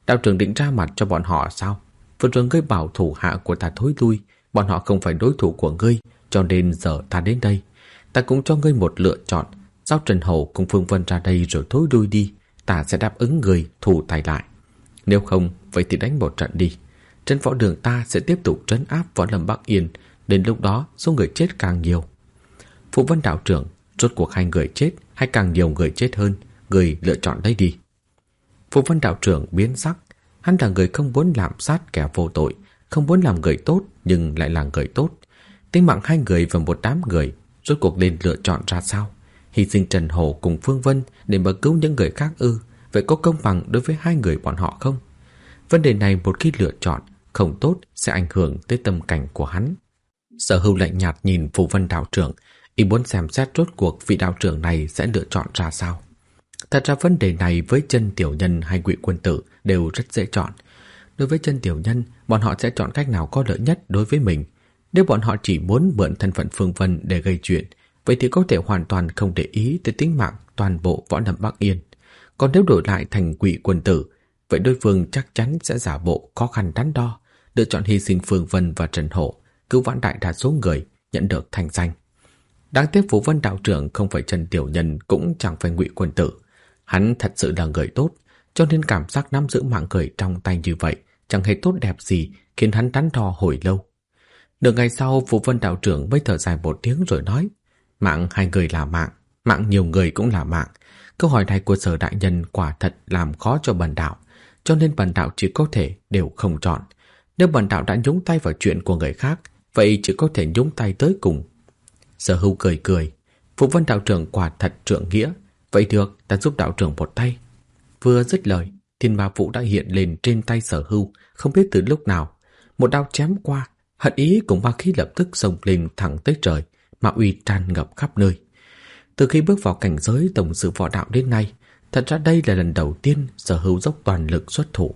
Đạo trưởng định ra mặt cho bọn họ sao? Vừa rồi ngươi bảo thủ hạ của ta thối lui, bọn họ không phải đối thủ của ngươi, cho nên giờ ta đến đây. Ta cũng cho ngươi một lựa chọn, giao Trần Hổ cùng Phương Vân ra đây rồi thối lui đi, ta sẽ đáp ứng ngươi thủ tay lại. Nếu không, vậy thì đánh một trận đi. Trên võ đường ta sẽ tiếp tục trấn áp Võ Lâm Bắc Yên, đến lúc đó số người chết càng nhiều. Phụ Vân đạo trưởng, rốt cuộc 2 người chết hay càng nhiều người chết hơn, người lựa chọn đây đi. Phụ Vân đạo trưởng biến sắc, hắn là người không muốn lạm sát kẻ vô tội, không muốn làm người tốt nhưng lại là người tốt. Tính mạng 2 người và một đám người, rốt cuộc nên lựa chọn ra sao? Hy sinh Trần Hổ cùng Phương Vân để mà cứu những người khác ư? Vậy có công bằng đối với 2 người bọn họ không? Vấn đề này một khi lựa chọn không tốt sẽ ảnh hưởng tới tâm cảnh của hắn. Sở Hưu lạnh nhạt nhìn Phụ Vân đạo trưởng, ý muốn xem xét rốt cuộc vị đạo trưởng này sẽ lựa chọn ra sao. Thật ra vấn đề này với Chân Tiểu Nhân hay Ngụy Quân Tử đều rất dễ chọn. Đối với Chân Tiểu Nhân, bọn họ sẽ chọn cách nào có lợi nhất đối với mình. Nếu bọn họ chỉ muốn mượn thân phận Phương Vân để gây chuyện, vậy thì có thể hoàn toàn không để ý tới tính mạng toàn bộ Võ Lâm Bắc Yên. Còn nếu đổi lại thành Ngụy Quân Tử, vậy đối phương chắc chắn sẽ giả bộ khó khăn đắn đo, lựa chọn hy sinh Phương Vân và Trần Hổ, cứu vãn đại đa số người, nhận được thành danh. Đáng tiếc Phụ Vân đạo trưởng không phải Chân Tiểu Nhân, cũng chẳng phải Ngụy Quân Tử. Hắn thật sự là người tốt, cho nên cảm giác nắm giữ mạng người trong tay như vậy chẳng hề tốt đẹp gì, khiến hắn đắn đo hồi lâu. Nửa ngày sau, Phụ Vân đạo trưởng mới thở dài một tiếng rồi nói: mạng 2 người là mạng, mạng nhiều người cũng là mạng. Câu hỏi này của Sở đại nhân quả thật làm khó cho bần đạo, cho nên bần đạo chỉ có thể đều không chọn. Nếu bần đạo đã nhúng tay vào chuyện của người khác, vậy chỉ có thể nhúng tay tới cùng. Sở Hưu cười cười, Phụ Vân đạo trưởng quả thật trượng nghĩa, vậy được, ta giúp đạo trưởng một tay. Vừa dứt lời, Thiên Ma Vũ đã hiện lên trên tay Sở Hưu, không biết từ lúc nào, một đao chém qua, hận ý cùng ma khí lập tức xông lên thẳng tới trời, ma uy tràn ngập khắp nơi. Từ khi bước vào cảnh giới tổng sự võ đạo đến nay, thật ra đây là lần đầu tiên Sở Hưu dốc toàn lực xuất thủ.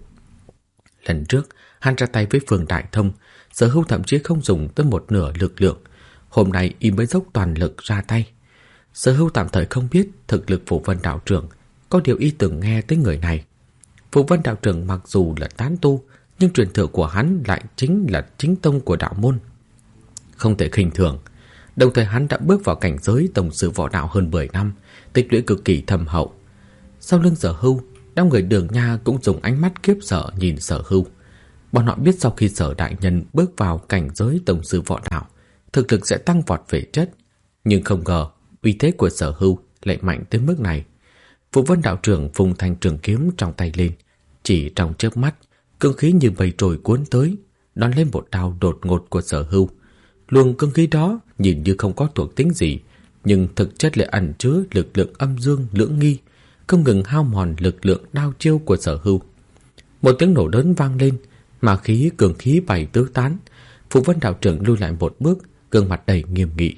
Lần trước, hắn ra tay với Phương Đại Thông, Sở Hưu thậm chí không dùng tới một nửa lực lượng. Hôm nay y mới dốc toàn lực ra tay. Sở Hưu tạm thời không biết thực lực Phụ Vân đạo trưởng, có điều y từng nghe tới người này. Phụ Vân đạo trưởng mặc dù là tán tu, nhưng truyền thừa của hắn lại chính là chính tông của đạo môn, không thể khinh thường. Đồng thời hắn đã bước vào cảnh giới tổng sự võ đạo hơn 10 năm, tích lũy cực kỳ thâm hậu. Sau lưng Sở Hưu, đám người Đường Nha cũng dùng ánh mắt khiếp sợ nhìn Sở Hưu. Bọn họ biết sau khi Sở đại nhân bước vào cảnh giới tổng sự võ đạo, thực lực sẽ tăng vọt về chất, nhưng không ngờ uy thế của Sở Hưu lại mạnh tới mức này. Phụ Vân đạo trưởng vùng thanh trường kiếm trong tay lên, chỉ trong chớp mắt, cương khí như bầy trồi cuốn tới, đón lên một đao đột ngột của Sở Hưu. Luồng cương khí đó nhìn như không có thuộc tính gì, nhưng thực chất lại ẩn chứa lực lượng âm dương lưỡng nghi, không ngừng hao mòn lực lượng đao chiêu của Sở Hưu. Một tiếng nổ lớn vang lên, mà khí cường khí bay tứ tán. Phụ Vân đạo trưởng lui lại một bước, gương mặt đầy nghiêm nghị.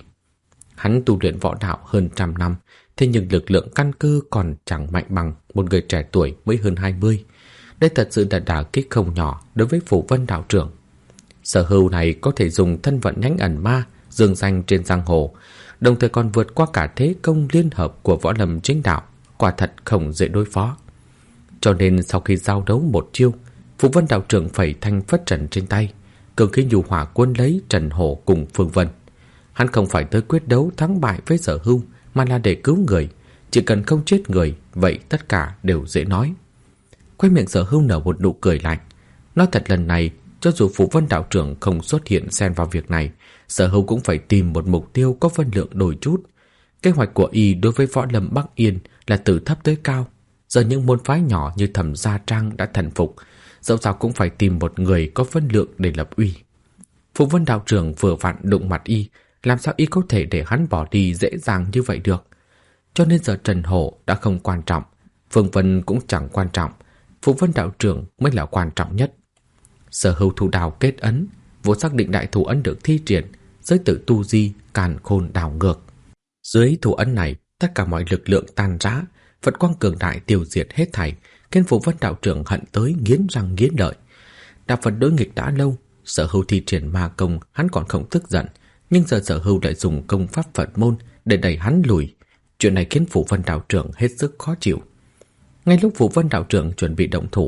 Hắn tu luyện võ đạo hơn 100 năm, thế nhưng lực lượng căn cơ còn chẳng mạnh bằng một người trẻ tuổi mới hơn 20. Đây thật sự là đả kích không nhỏ đối với Phụ Vân đạo trưởng. Sở Hưu này có thể dùng thân vận nhánh ẩn ma, dương danh trên giang hồ, đồng thời còn vượt qua cả thế công liên hợp của võ lâm chính đạo, quả thật không dễ đối phó. Cho nên sau khi giao đấu một chiêu, Phụ Vân đạo trưởng phẩy thanh phất trần trên tay, cường khí nhu hỏa cuốn lấy Trần Hổ cùng Phương Vân. Hắn không phải tới quyết đấu thắng bại với Sở Hưu, mà là để cứu người. Chỉ cần không chết người, vậy tất cả đều dễ nói. Khóe miệng Sở Hưu nở một nụ cười lạnh. Nói thật, lần này cho dù Phụ Vân đạo trưởng không xuất hiện xen vào việc này, Sở Hưu cũng phải tìm một mục tiêu có phân lượng đôi chút. Kế hoạch của y đối với võ lâm Bắc Yên là từ thấp tới cao. Giờ những môn phái nhỏ như Thẩm Gia Trang đã thần phục, dẫu sao cũng phải tìm một người có phân lượng để lập uy. Phụ Vân đạo trưởng vừa vặn đụng mặt y, làm sao y có thể để hắn bỏ đi dễ dàng như vậy được. Cho nên giờ Trần Hổ đã không quan trọng, Phương Vân cũng chẳng quan trọng, Phụ Vân đạo trưởng mới là quan trọng nhất. Sở Hưu thủ đào kết ấn, vô xác định đại thủ ấn được thi triển, giới tử tu di càn khôn đảo ngược. Dưới thủ ấn này, tất cả mọi lực lượng tan rã, Phật quang cường đại tiêu diệt hết thảy, khiến Phụ Vân đạo trưởng hận tới nghiến răng nghiến lợi. Đạo Phật đối nghịch đã lâu, Sở Hưu thi triển ma công hắn còn không tức giận, nhưng giờ Sở Hưu lại dùng công pháp Phật môn để đẩy hắn lùi. Chuyện này khiến Phụ Vân đạo trưởng hết sức khó chịu. Ngay lúc Phụ Vân đạo trưởng chuẩn bị động thủ,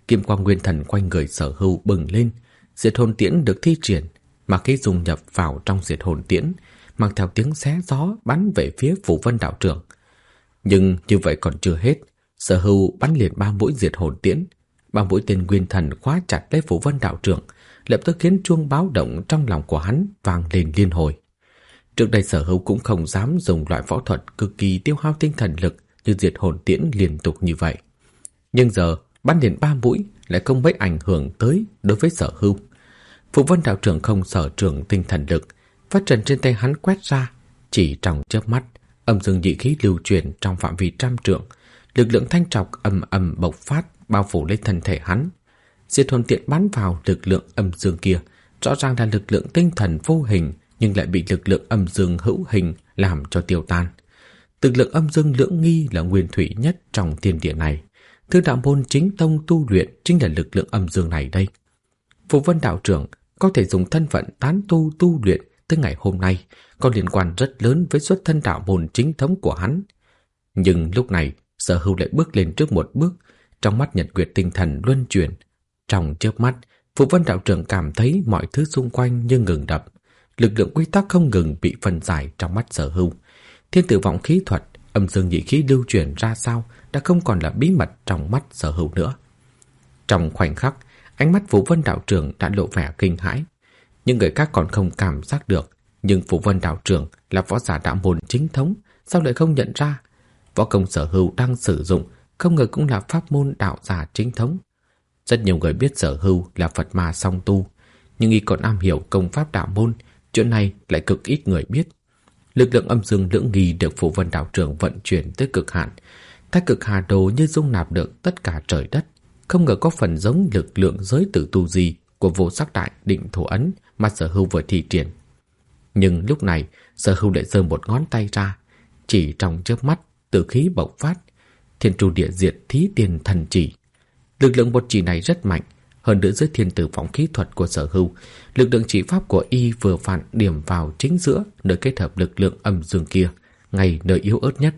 Kim quang nguyên thần quanh người Sở Hưu bừng lên, diệt hồn tiễn được thi triển, mà khi dung nhập vào trong diệt hồn tiễn, mang theo tiếng xé gió bắn về phía Phù Vân đạo trưởng. Nhưng như vậy còn chưa hết, Sở Hưu bắn liền 3 mũi diệt hồn tiễn, 3 mũi tên nguyên thần khóa chặt lấy Phù Vân đạo trưởng, lập tức khiến chuông báo động trong lòng của hắn vang lên liên hồi. Trước đây Sở Hưu cũng không dám dùng loại võ thuật cực kỳ tiêu hao tinh thần lực như diệt hồn tiễn liên tục như vậy. Nhưng giờ bắn liền 3 mũi lại không mấy ảnh hưởng tới đối với Sở Hưu. Phù Vân đạo trưởng không sở trường tinh thần lực, phát trần trên tay hắn quét ra, chỉ trong chớp mắt, âm dương nhị khí lưu truyền trong phạm vi 100 trượng, lực lượng thanh trọc ầm ầm bộc phát bao phủ lấy thân thể hắn. Diệt hồn tiện bắn vào lực lượng âm dương kia, rõ ràng là lực lượng tinh thần vô hình nhưng lại bị lực lượng âm dương hữu hình làm cho tiêu tan. Lực lượng âm dương lưỡng nghi là nguyên thủy nhất trong thiên địa này. Thứ đạo môn chính tông tu luyện chính là lực lượng âm dương này đây. Phù Vân đạo trưởng có thể dùng thân phận tán tu tu luyện tới ngày hôm nay có liên quan rất lớn với xuất thân đạo môn chính thống của hắn. Nhưng lúc này, Sở Hưu lại bước lên trước một bước, trong mắt nhật nguyệt tinh thần luân chuyển. Trong chớp mắt, Phù Vân đạo trưởng cảm thấy mọi thứ xung quanh như ngừng đập. Lực lượng quy tắc không ngừng bị phân giải trong mắt Sở Hưu. Thiên tử vọng khí thuật, âm dương nhị khí lưu chuyển ra sao đã không còn là bí mật trong mắt Sở Hưu nữa. Trong khoảnh khắc, ánh mắt Phù Vân đạo trưởng đã lộ vẻ kinh hãi. Những người khác còn không cảm giác được, nhưng Phù Vân đạo trưởng là võ giả đạo môn chính thống, sao lại không nhận ra? Võ công Sở Hưu đang sử dụng không ngờ cũng là pháp môn đạo giả chính thống. Rất nhiều người biết Sở Hưu là Phật ma song tu, nhưng y còn am hiểu công pháp đạo môn, chuyện này lại cực ít người biết. Lực lượng âm dương lưỡng nghi được Phù Vân đạo trưởng vận chuyển tới cực hạn, Thái Cực Hà Đồ như dung nạp được tất cả trời đất, không ngờ có phần giống lực lượng giới tử tu di của Vô Sắc Đại Định Thủ Ấn mà Sở Hưu vừa thi triển. Nhưng lúc này, Sở Hưu lại giơ một ngón tay ra, chỉ trong chớp mắt, tử khí bộc phát, Thiên Tru Địa Diệt Thí Tiên Thần Chỉ. Lực lượng một chỉ này rất mạnh, hơn nữa dưới thiên tử phóng khí thuật của Sở Hưu, lực lượng chỉ pháp của y vừa vặn điểm vào chính giữa nơi kết hợp lực lượng âm dương kia, ngay nơi yếu ớt nhất.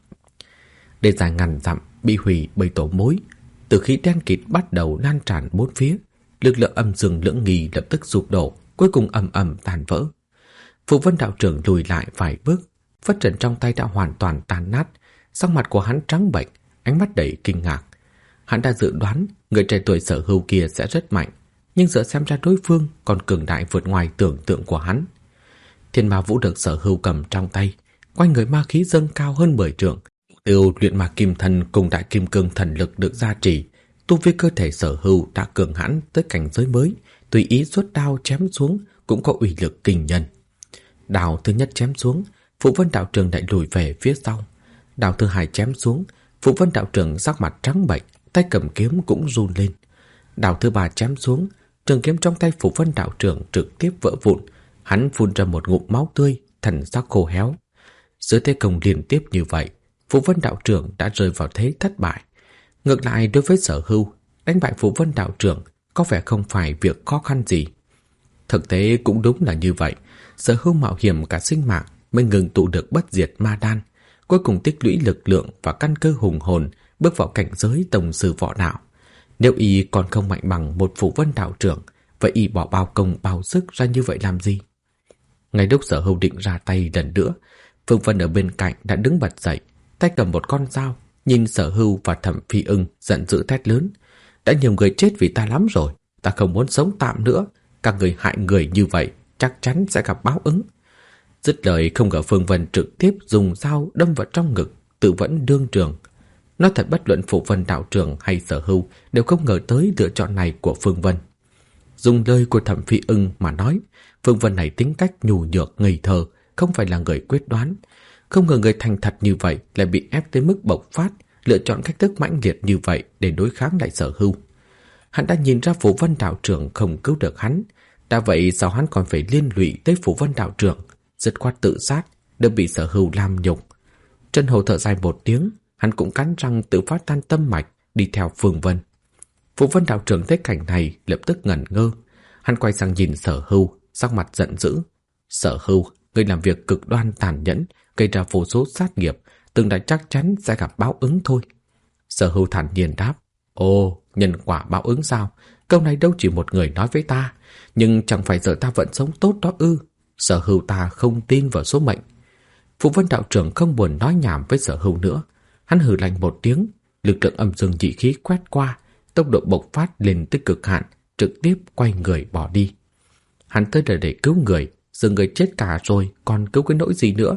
Để dài ngàn dặm bị hủy bởi tổ mối, tử khí đen kịt bắt đầu lan tràn bốn phía, lực lượng âm dương lưỡng nghi lập tức sụp đổ, cuối cùng ầm ầm tan vỡ. Phù Vân đạo trưởng lùi lại vài bước, phất trần trong tay đã hoàn toàn tan nát, sắc mặt của hắn trắng bệch, ánh mắt đầy kinh ngạc. Hắn đã dự đoán người trẻ tuổi Sở Hưu kia sẽ rất mạnh, nhưng giờ xem ra đối phương còn cường đại vượt ngoài tưởng tượng của hắn. Thiên Ma Vũ được Sở Hưu cầm trong tay, quanh người ma khí dâng cao hơn 10 trượng. Tiêu luyện ma kim thần cùng đại kim cương thần lực được gia trì, tu vi cơ thể Sở Hưu đã cường hãn tới cảnh giới mới, tùy ý xuất đao chém xuống cũng có uy lực kinh nhân. Đao thứ nhất chém xuống, Phù Vân đạo trưởng lại lùi về phía sau. Đao thứ hai chém xuống, Phù Vân đạo trưởng sắc mặt trắng bệch, tay cầm kiếm cũng run lên. Đao thứ ba chém xuống, trường kiếm trong tay Phù Vân đạo trưởng trực tiếp vỡ vụn, hắn phun ra một ngụm máu tươi, thần sắc khô héo. Dưới thế công liên tiếp như vậy, Phù Vân đạo trưởng đã rơi vào thế thất bại. Ngược lại đối với Sở Hưu, đánh bại Phù Vân đạo trưởng có vẻ không phải việc khó khăn gì. Thực tế cũng đúng là như vậy, Sở Hưu mạo hiểm cả sinh mạng mới ngừng tụ được bất diệt ma đan, cuối cùng tích lũy lực lượng và căn cơ hùng hồn, bước vào cảnh giới tổng sư võ đạo. Nếu y còn không mạnh bằng một Phù Vân đạo trưởng, vậy y bỏ bao công bao sức ra như vậy làm gì? Ngay lúc Sở Hưu định ra tay lần nữa, Phương Vân ở bên cạnh đã đứng bật dậy, tay cầm một con dao, nhìn Sở Hưu và Thẩm Phi Ưng giận dữ thét lớn: đã nhiều người chết vì ta lắm rồi, ta không muốn sống tạm nữa, các người hại người như vậy chắc chắn sẽ gặp báo ứng. Dứt lời không ngờ Phương Vân trực tiếp dùng dao đâm vào trong ngực, tự vẫn đương trường. Nói thật, bất luận Phù Vân đạo trưởng hay Sở Hưu đều không ngờ tới lựa chọn này của Phương Vân. Dùng lời của Thẩm Phi Ưng mà nói, Phương Vân này tính cách nhu nhược ngây thơ, không phải là người quyết đoán. Không ngờ người thành thật như vậy lại bị ép tới mức bộc phát, lựa chọn cách thức mãnh liệt như vậy để đối kháng lại Sở Hưu. Hắn đã nhìn ra Phù Vân đạo trưởng không cứu được hắn, đã vậy sao hắn còn phải liên lụy tới Phù Vân đạo trưởng, dứt khoát tự sát, đã bị Sở Hưu làm nhục. Trân Hầu thở dài một tiếng, hắn cũng cắn răng tự phát tan tâm mạch đi theo Phương Vân. Phù Vân đạo trưởng thấy cảnh này lập tức ngẩn ngơ, hắn quay sang nhìn Sở Hưu, sắc mặt giận dữ: Sở Hưu, ngươi làm việc cực đoan tàn nhẫn, gây ra vô số sát nghiệp, từng đã chắc chắn sẽ gặp báo ứng thôi. Sở Hưu thản nhiên đáp: ồ, nhân quả báo ứng sao? Câu này đâu chỉ một người nói với ta, nhưng chẳng phải giờ ta vẫn sống tốt đó ư? Sở Hưu ta không tin vào số mệnh. Phù Vân đạo trưởng không buồn nói nhảm với Sở Hưu nữa. Hắn hừ lạnh một tiếng, lực lượng âm dương dị khí quét qua, tốc độ bộc phát lên tới cực hạn, trực tiếp quay người bỏ đi. Hắn tới đây để cứu người, giờ người chết cả rồi, còn cứu cái nỗi gì nữa?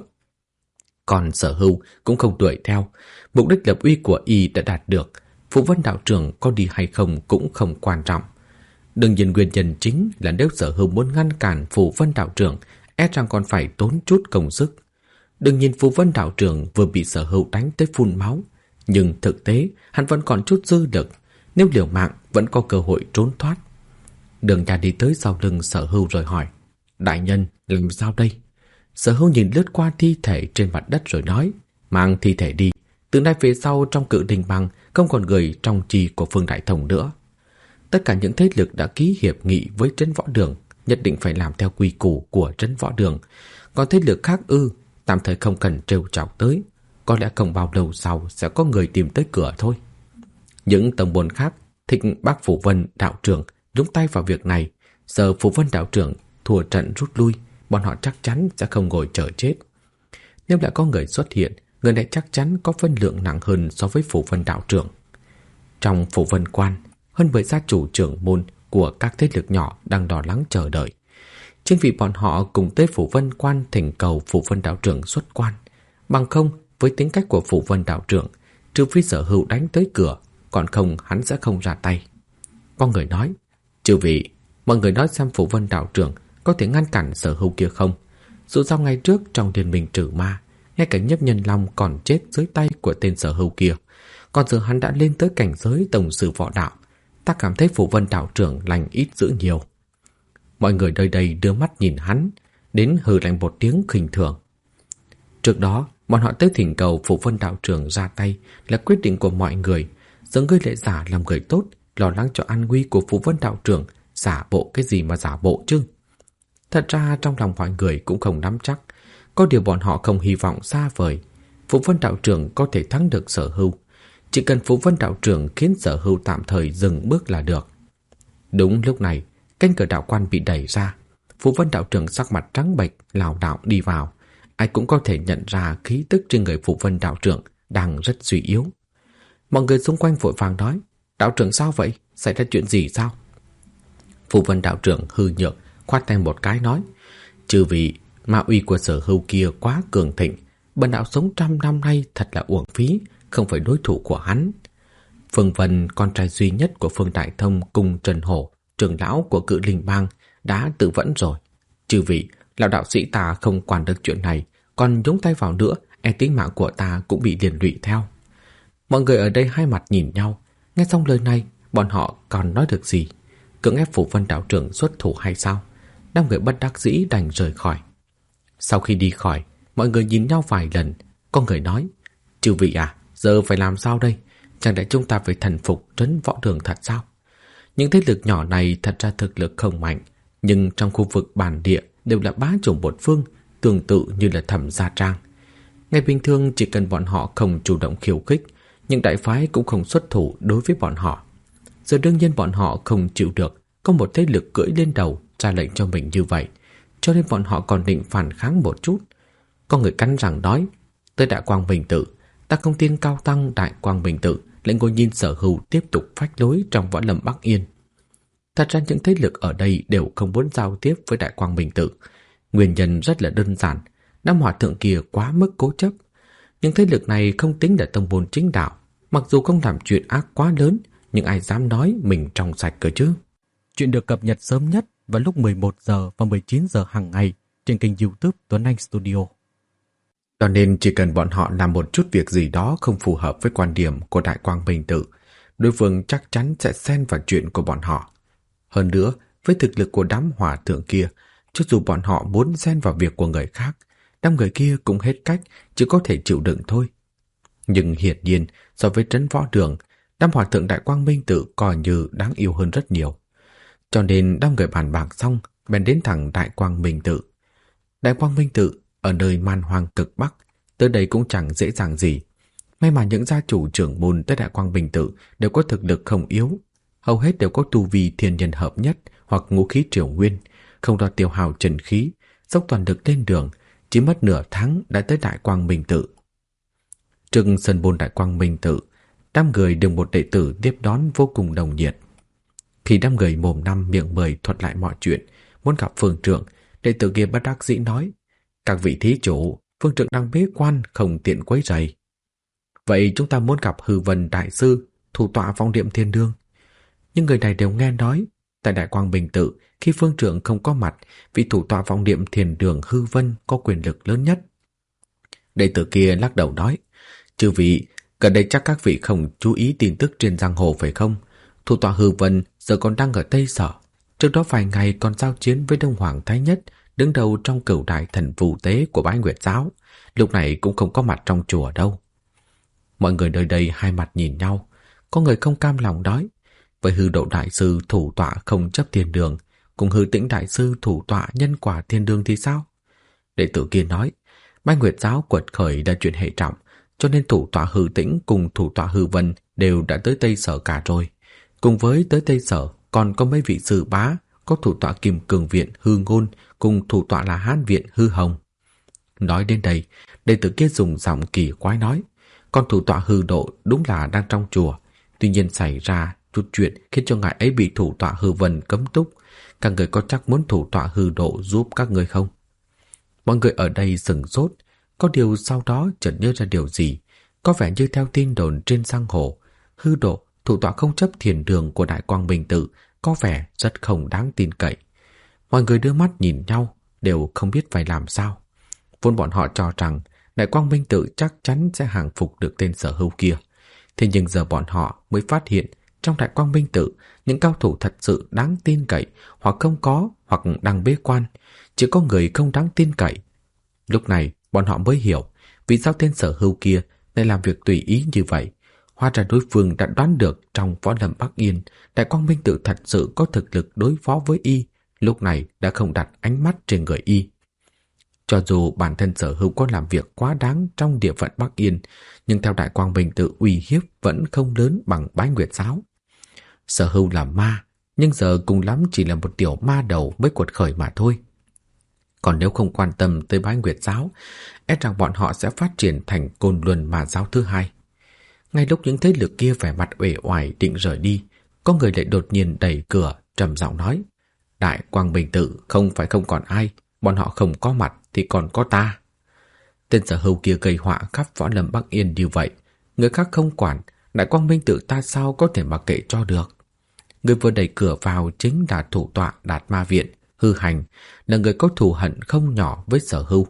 Còn Sở Hưu cũng không đuổi theo, mục đích lập uy của y đã đạt được, Phù Vân đạo trưởng có đi hay không cũng không quan trọng. Đương nhiên nguyên nhân chính là nếu Sở Hưu muốn ngăn cản Phù Vân đạo trưởng, e rằng còn phải tốn chút công sức. Đương nhiên Phù Vân đạo trưởng vừa bị Sở Hưu đánh tới phun máu, nhưng thực tế hắn vẫn còn chút dư lực, nếu liều mạng vẫn có cơ hội trốn thoát. Đường Nha đi tới sau lưng Sở Hưu rồi hỏi: đại nhân, làm sao đây? Sở Hưu nhìn lướt qua thi thể trên mặt đất rồi nói: mang thi thể đi, từ nay về sau trong Cự Đình Bang không còn người trong trì của Phương Đại Thông nữa. Tất cả những thế lực đã ký hiệp nghị với Trấn Võ Đường nhất định phải làm theo quy củ của Trấn Võ Đường. Còn thế lực khác tạm thời không cần trêu chọc tới, có lẽ không bao lâu sau sẽ có người tìm tới cửa thôi. Những tông môn khác thích bác Phù Vân đạo trưởng nhúng tay vào việc này, giờ Phù Vân đạo trưởng thua trận rút lui, bọn họ chắc chắn sẽ không ngồi chờ chết. Nếu lại có người xuất hiện, người này chắc chắn có phân lượng nặng hơn so với Phù Vân đạo trưởng. Trong Phù Vân quan, hơn 10 gia chủ trưởng môn của các thế lực nhỏ đang lo lắng chờ đợi. Chính vì bọn họ cùng tới Phù Vân quan thỉnh cầu Phù Vân đạo trưởng xuất quan. Bằng không, với tính cách của Phù Vân đạo trưởng, trừ phi Sở Hưu đánh tới cửa, còn không hắn sẽ không ra tay. Có người nói: chư vị, mọi người nói xem Phù Vân đạo trưởng có thể ngăn cản Sở Hưu kia không? Dù sao ngày trước trong Liên Minh trừ ma, ngay cả Nhiếp Nhân Long còn chết dưới tay của tên Sở Hưu kia, còn giờ hắn đã lên tới cảnh giới tổng sư võ đạo. Ta cảm thấy Phù Vân đạo trưởng lành ít dữ nhiều. Mọi người nơi đây đưa mắt nhìn hắn, đến hừ lạnh một tiếng khinh thường. Trước đó, bọn họ tới thỉnh cầu Phù Vân đạo trưởng ra tay là quyết định của mọi người. Giờ ngươi lại giả làm người tốt, lo lắng cho an nguy của Phù Vân đạo trưởng, giả bộ cái gì mà giả bộ chứ? Thật ra trong lòng mọi người cũng không nắm chắc, có điều bọn họ không hy vọng xa vời. Phù Vân đạo trưởng có thể thắng được Sở Hưu, chỉ cần Phù Vân đạo trưởng khiến Sở Hưu tạm thời dừng bước là được. Đúng lúc này, cánh cửa đạo quan bị đẩy ra. Phù Vân đạo trưởng sắc mặt trắng bệch lảo đảo đi vào. Ai cũng có thể nhận ra khí tức trên người Phù Vân đạo trưởng đang rất suy yếu. Mọi người xung quanh vội vàng nói: đạo trưởng sao vậy? Xảy ra chuyện gì sao? Phù Vân đạo trưởng hư nhược khoát tay một cái nói: chư vị, ma uy của Sở Hưu kia quá cường thịnh, bần đạo sống 100 năm nay thật là uổng phí, không phải đối thủ của hắn. Phương Vân, con trai duy nhất của Phương Đại Thông cùng Trần Hổ, trưởng lão của Cự Linh Bang, đã tự vẫn rồi. Chư vị, lão đạo sĩ ta không quản được chuyện này, còn nhúng tay vào nữa, e tính mạng của ta cũng bị liên lụy theo. Mọi người ở đây hai mặt nhìn nhau, nghe xong lời này, bọn họ còn nói được gì? Cưỡng ép Phù Vân đạo trưởng xuất thủ hay sao? Đám người bất đắc dĩ đành rời khỏi. Sau khi đi khỏi, mọi người nhìn nhau vài lần, có người nói: chư vị à, giờ phải làm sao đây? Chẳng lẽ chúng ta phải thần phục Trấn Võ Đường thật sao? Những thế lực nhỏ này thật ra thực lực không mạnh, nhưng trong khu vực bản địa đều là bá chủ một phương, tương tự như là Thẩm Gia Trang. Ngày bình thường chỉ cần bọn họ không chủ động khiêu khích, nhưng đại phái cũng không xuất thủ đối với bọn họ. Giờ đương nhiên bọn họ không chịu được có một thế lực cưỡi lên đầu ra lệnh cho mình như vậy, cho nên bọn họ còn định phản kháng một chút. Có người cắn răng nói: tới Đại Quang Minh Tự, ta không tin cao tăng Đại Quang Minh Tự lại ngồi nhìn Sở Hưu tiếp tục phách lối trong võ lâm Bắc Yên. Thật ra những thế lực ở đây đều không muốn giao tiếp với Đại Quang Minh Tự. Nguyên nhân rất là đơn giản, năm hòa thượng kia quá mức cố chấp. Những thế lực này không tính là tông môn chính đạo, mặc dù không làm chuyện ác quá lớn, nhưng ai dám nói mình trong sạch cơ chứ? Chuyện được cập nhật sớm nhất vào lúc 11 giờ và 19 giờ hàng ngày trên kênh YouTube Tuấn Anh Studio. Cho nên chỉ cần bọn họ làm một chút việc gì đó không phù hợp với quan điểm của Đại Quang Minh Tự, đối phương chắc chắn sẽ xen vào chuyện của bọn họ. Hơn nữa, với thực lực của đám hòa thượng kia, cho dù bọn họ muốn xen vào việc của người khác, đám người kia cũng hết cách, chỉ có thể chịu đựng thôi. Nhưng hiển nhiên, so với Trấn Võ Đường, đám hòa thượng Đại Quang Minh Tự coi như đáng yêu hơn rất nhiều. Cho nên đám người bàn bạc xong, bèn đến thẳng Đại Quang Minh Tự. Đại Quang Minh Tự ở nơi man hoang cực Bắc, tới đây cũng chẳng dễ dàng gì. May mà những gia chủ trưởng môn tới Đại Quang Minh Tự đều có thực lực không yếu, hầu hết đều có tu vi thiên nhân hợp nhất hoặc ngũ khí triều nguyên, không lo tiêu hao trần khí, dốc toàn lực lên đường, chỉ mất nửa tháng đã tới Đại Quang Minh Tự. Trước sân môn Đại Quang Minh Tự, đám người được một đệ tử tiếp đón vô cùng nồng nhiệt. Khi đám người mồm năm miệng mười thuật lại mọi chuyện, muốn gặp phương trượng, đệ tử kia bất đắc dĩ nói: "Các vị thí chủ, phương trượng đang bế quan không tiện quấy rầy. Vậy chúng ta muốn gặp Hư Vân đại sư, thủ tọa Phong Điệm Thiên Đương." Nhưng người này đều nghe nói, tại Đại Quang Bình Tự, khi phương trượng không có mặt, vị thủ tọa Phong Điệm Thiên Đương Hư Vân có quyền lực lớn nhất. Đệ tử kia lắc đầu nói: "Chư vị, gần đây chắc các vị không chú ý tin tức trên giang hồ phải không? Thủ tọa Hư Vân giờ còn đang ở Tây Sở. Trước đó vài ngày còn giao chiến với Đông Hoàng Thái Nhất, đứng đầu trong cửu đại thần phù tế của Bái Nguyệt Giáo. Lúc này cũng không có mặt trong chùa đâu." Mọi người nơi đây hai mặt nhìn nhau, có người không cam lòng nói: "Với Hư Độ đại sư thủ tọa không chấp thiên đường, cùng Hư Tĩnh đại sư thủ tọa nhân quả thiên đường thì sao?" Đệ tử kia nói: "Bái Nguyệt Giáo quật khởi là chuyện hệ trọng, cho nên thủ tọa Hư Tĩnh cùng thủ tọa Hư Vân đều đã tới Tây Sở cả rồi. Cùng với tới Tây Sở còn có mấy vị sư bá, có thủ tọa Kim Cương Viện Hư Ngôn cùng thủ tọa là Hán Viện Hư Hồng." Nói đến đây, đệ tử kia dùng giọng kỳ quái nói: "Con thủ tọa Hư Độ đúng là đang trong chùa, tuy nhiên xảy ra chút chuyện khiến cho ngài ấy bị thủ tọa Hư Vân cấm túc. Các người có chắc muốn thủ tọa Hư Độ giúp các người không?" Mọi người ở đây sửng sốt, có điều sau đó chợt nhớ ra điều gì. Có vẻ như theo tin đồn trên giang hồ, Hư Độ, thủ tọa không chấp thiền đường của Đại Quang Bình Tự, có vẻ rất không đáng tin cậy. Mọi người đưa mắt nhìn nhau, đều không biết phải làm sao. Vốn bọn họ cho rằng Đại Quang Minh Tự chắc chắn sẽ hàng phục được tên Sở Hưu kia. Thế nhưng giờ bọn họ mới phát hiện trong Đại Quang Minh Tự, những cao thủ thật sự đáng tin cậy hoặc không có, hoặc đang bế quan, chỉ có người không đáng tin cậy. Lúc này bọn họ mới hiểu vì sao tên Sở Hưu kia lại làm việc tùy ý như vậy. Hóa ra đối phương đã đoán được trong võ lâm Bắc Yên, Đại Quang Minh Tự thật sự có thực lực đối phó với y, lúc này đã không đặt ánh mắt trên người y. Cho dù bản thân Sở Hưu có làm việc quá đáng trong địa phận Bắc Yên, nhưng theo Đại Quang Bình Tự uy hiếp vẫn không lớn bằng Bái Nguyệt Giáo. Sở Hưu là ma, nhưng giờ cùng lắm chỉ là một tiểu ma đầu mới quật khởi mà thôi. Còn nếu không quan tâm tới Bái Nguyệt Giáo, e rằng bọn họ sẽ phát triển thành Côn Luân Ma Giáo thứ hai. Ngay lúc những thế lực kia vẻ mặt uể oải định rời đi, có người lại đột nhiên đẩy cửa, trầm giọng nói: "Đại Quang Bình Tự không phải không còn ai, bọn họ không có mặt thì còn có ta." Tên Sở Hưu kia gây họa khắp võ lâm Bắc Yên như vậy, người khác không quản, Đại Quang Minh Tự ta sao có thể mặc kệ cho được. Người vừa đẩy cửa vào chính là thủ tọa Đạt Ma Viện Hư Hành, là người có thù hận không nhỏ với Sở Hưu.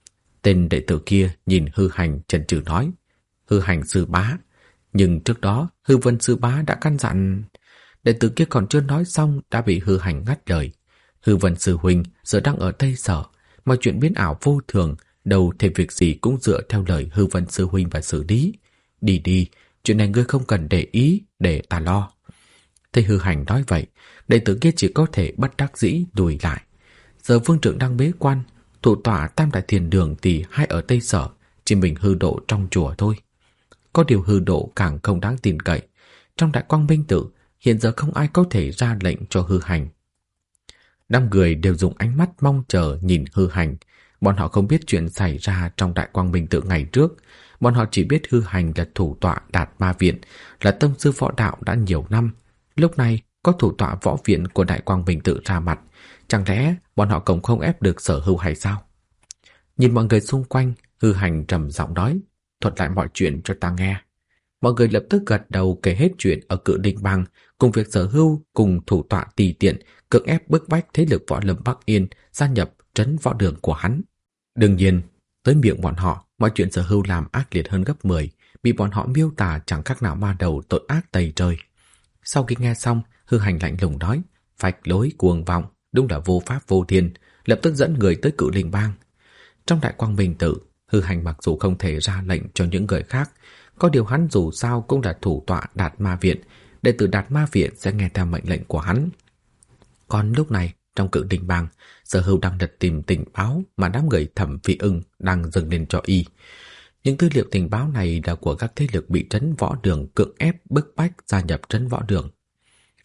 Tên đệ tử kia nhìn Hư Hành chần chừ nói: "Hư Hành sư bá." Nhưng trước đó Hư Vân sư bá đã căn dặn. Đệ tử kia còn chưa nói xong đã bị Hư Hành ngắt lời: "Hư Vân sư huynh giờ đang ở Tây Sở, mọi chuyện biến ảo vô thường, đâu thể việc gì cũng dựa theo lời Hư Vân sư huynh và xử lý. Đi đi, chuyện này ngươi không cần để ý, để ta lo." Thấy Hư Hành nói vậy, đệ tử kia chỉ có thể bất đắc dĩ lùi lại. Giờ Vương Trượng đang bế quan, thủ tọa Tam Đại Thiền Đường thì hay ở Tây Sở, chỉ mình Hư Độ trong chùa thôi. Có điều Hư Độ càng không đáng tin cậy. Trong Đại Quang Minh Tự, hiện giờ không ai có thể ra lệnh cho Hư Hành. Đám người đều dùng ánh mắt mong chờ nhìn Hư Hành. Bọn họ không biết chuyện xảy ra trong Đại Quang Minh Tự ngày trước. Bọn họ chỉ biết Hư Hành là thủ tọa Đạt Ma Viện, là tông sư võ đạo đã nhiều năm. Lúc này có thủ tọa võ viện của Đại Quang Bình Tự ra mặt, chẳng lẽ bọn họ cũng không ép được Sở Hưu hay sao? Nhìn mọi người xung quanh, Hư Hành trầm giọng nói: "Thuật lại mọi chuyện cho ta nghe." Mọi người lập tức gật đầu kể hết chuyện ở Cự Đình Bang, cùng việc Sở Hưu cùng thủ tọa tùy tiện cưỡng ép bức bách thế lực võ lâm Bắc Yên gia nhập trấn võ đường của hắn. Đương nhiên, tới miệng bọn họ, mọi chuyện Sở Hưu làm ác liệt hơn gấp 10, bị bọn họ miêu tả chẳng khác nào ma đầu tội ác tày trời. Sau khi nghe xong, Hư Hành lạnh lùng nói: "Phách lối cuồng vọng, đúng là vô pháp vô thiên." Lập tức dẫn người tới Cự Linh Bang. Trong Đại Quang Bình Tự, Hư Hành mặc dù không thể ra lệnh cho những người khác, có điều hắn dù sao cũng là thủ tọa Đạt Ma Viện, đệ tử Đạt Ma Viện sẽ nghe theo mệnh lệnh của hắn. Còn lúc này, trong Cự Linh Bang, Sở Hưu đang lật tìm tình báo mà đám người Thẩm Phi Ưng đang dâng lên cho y. Những tư liệu tình báo này là của các thế lực bị trấn võ đường cưỡng ép bức bách gia nhập trấn võ đường.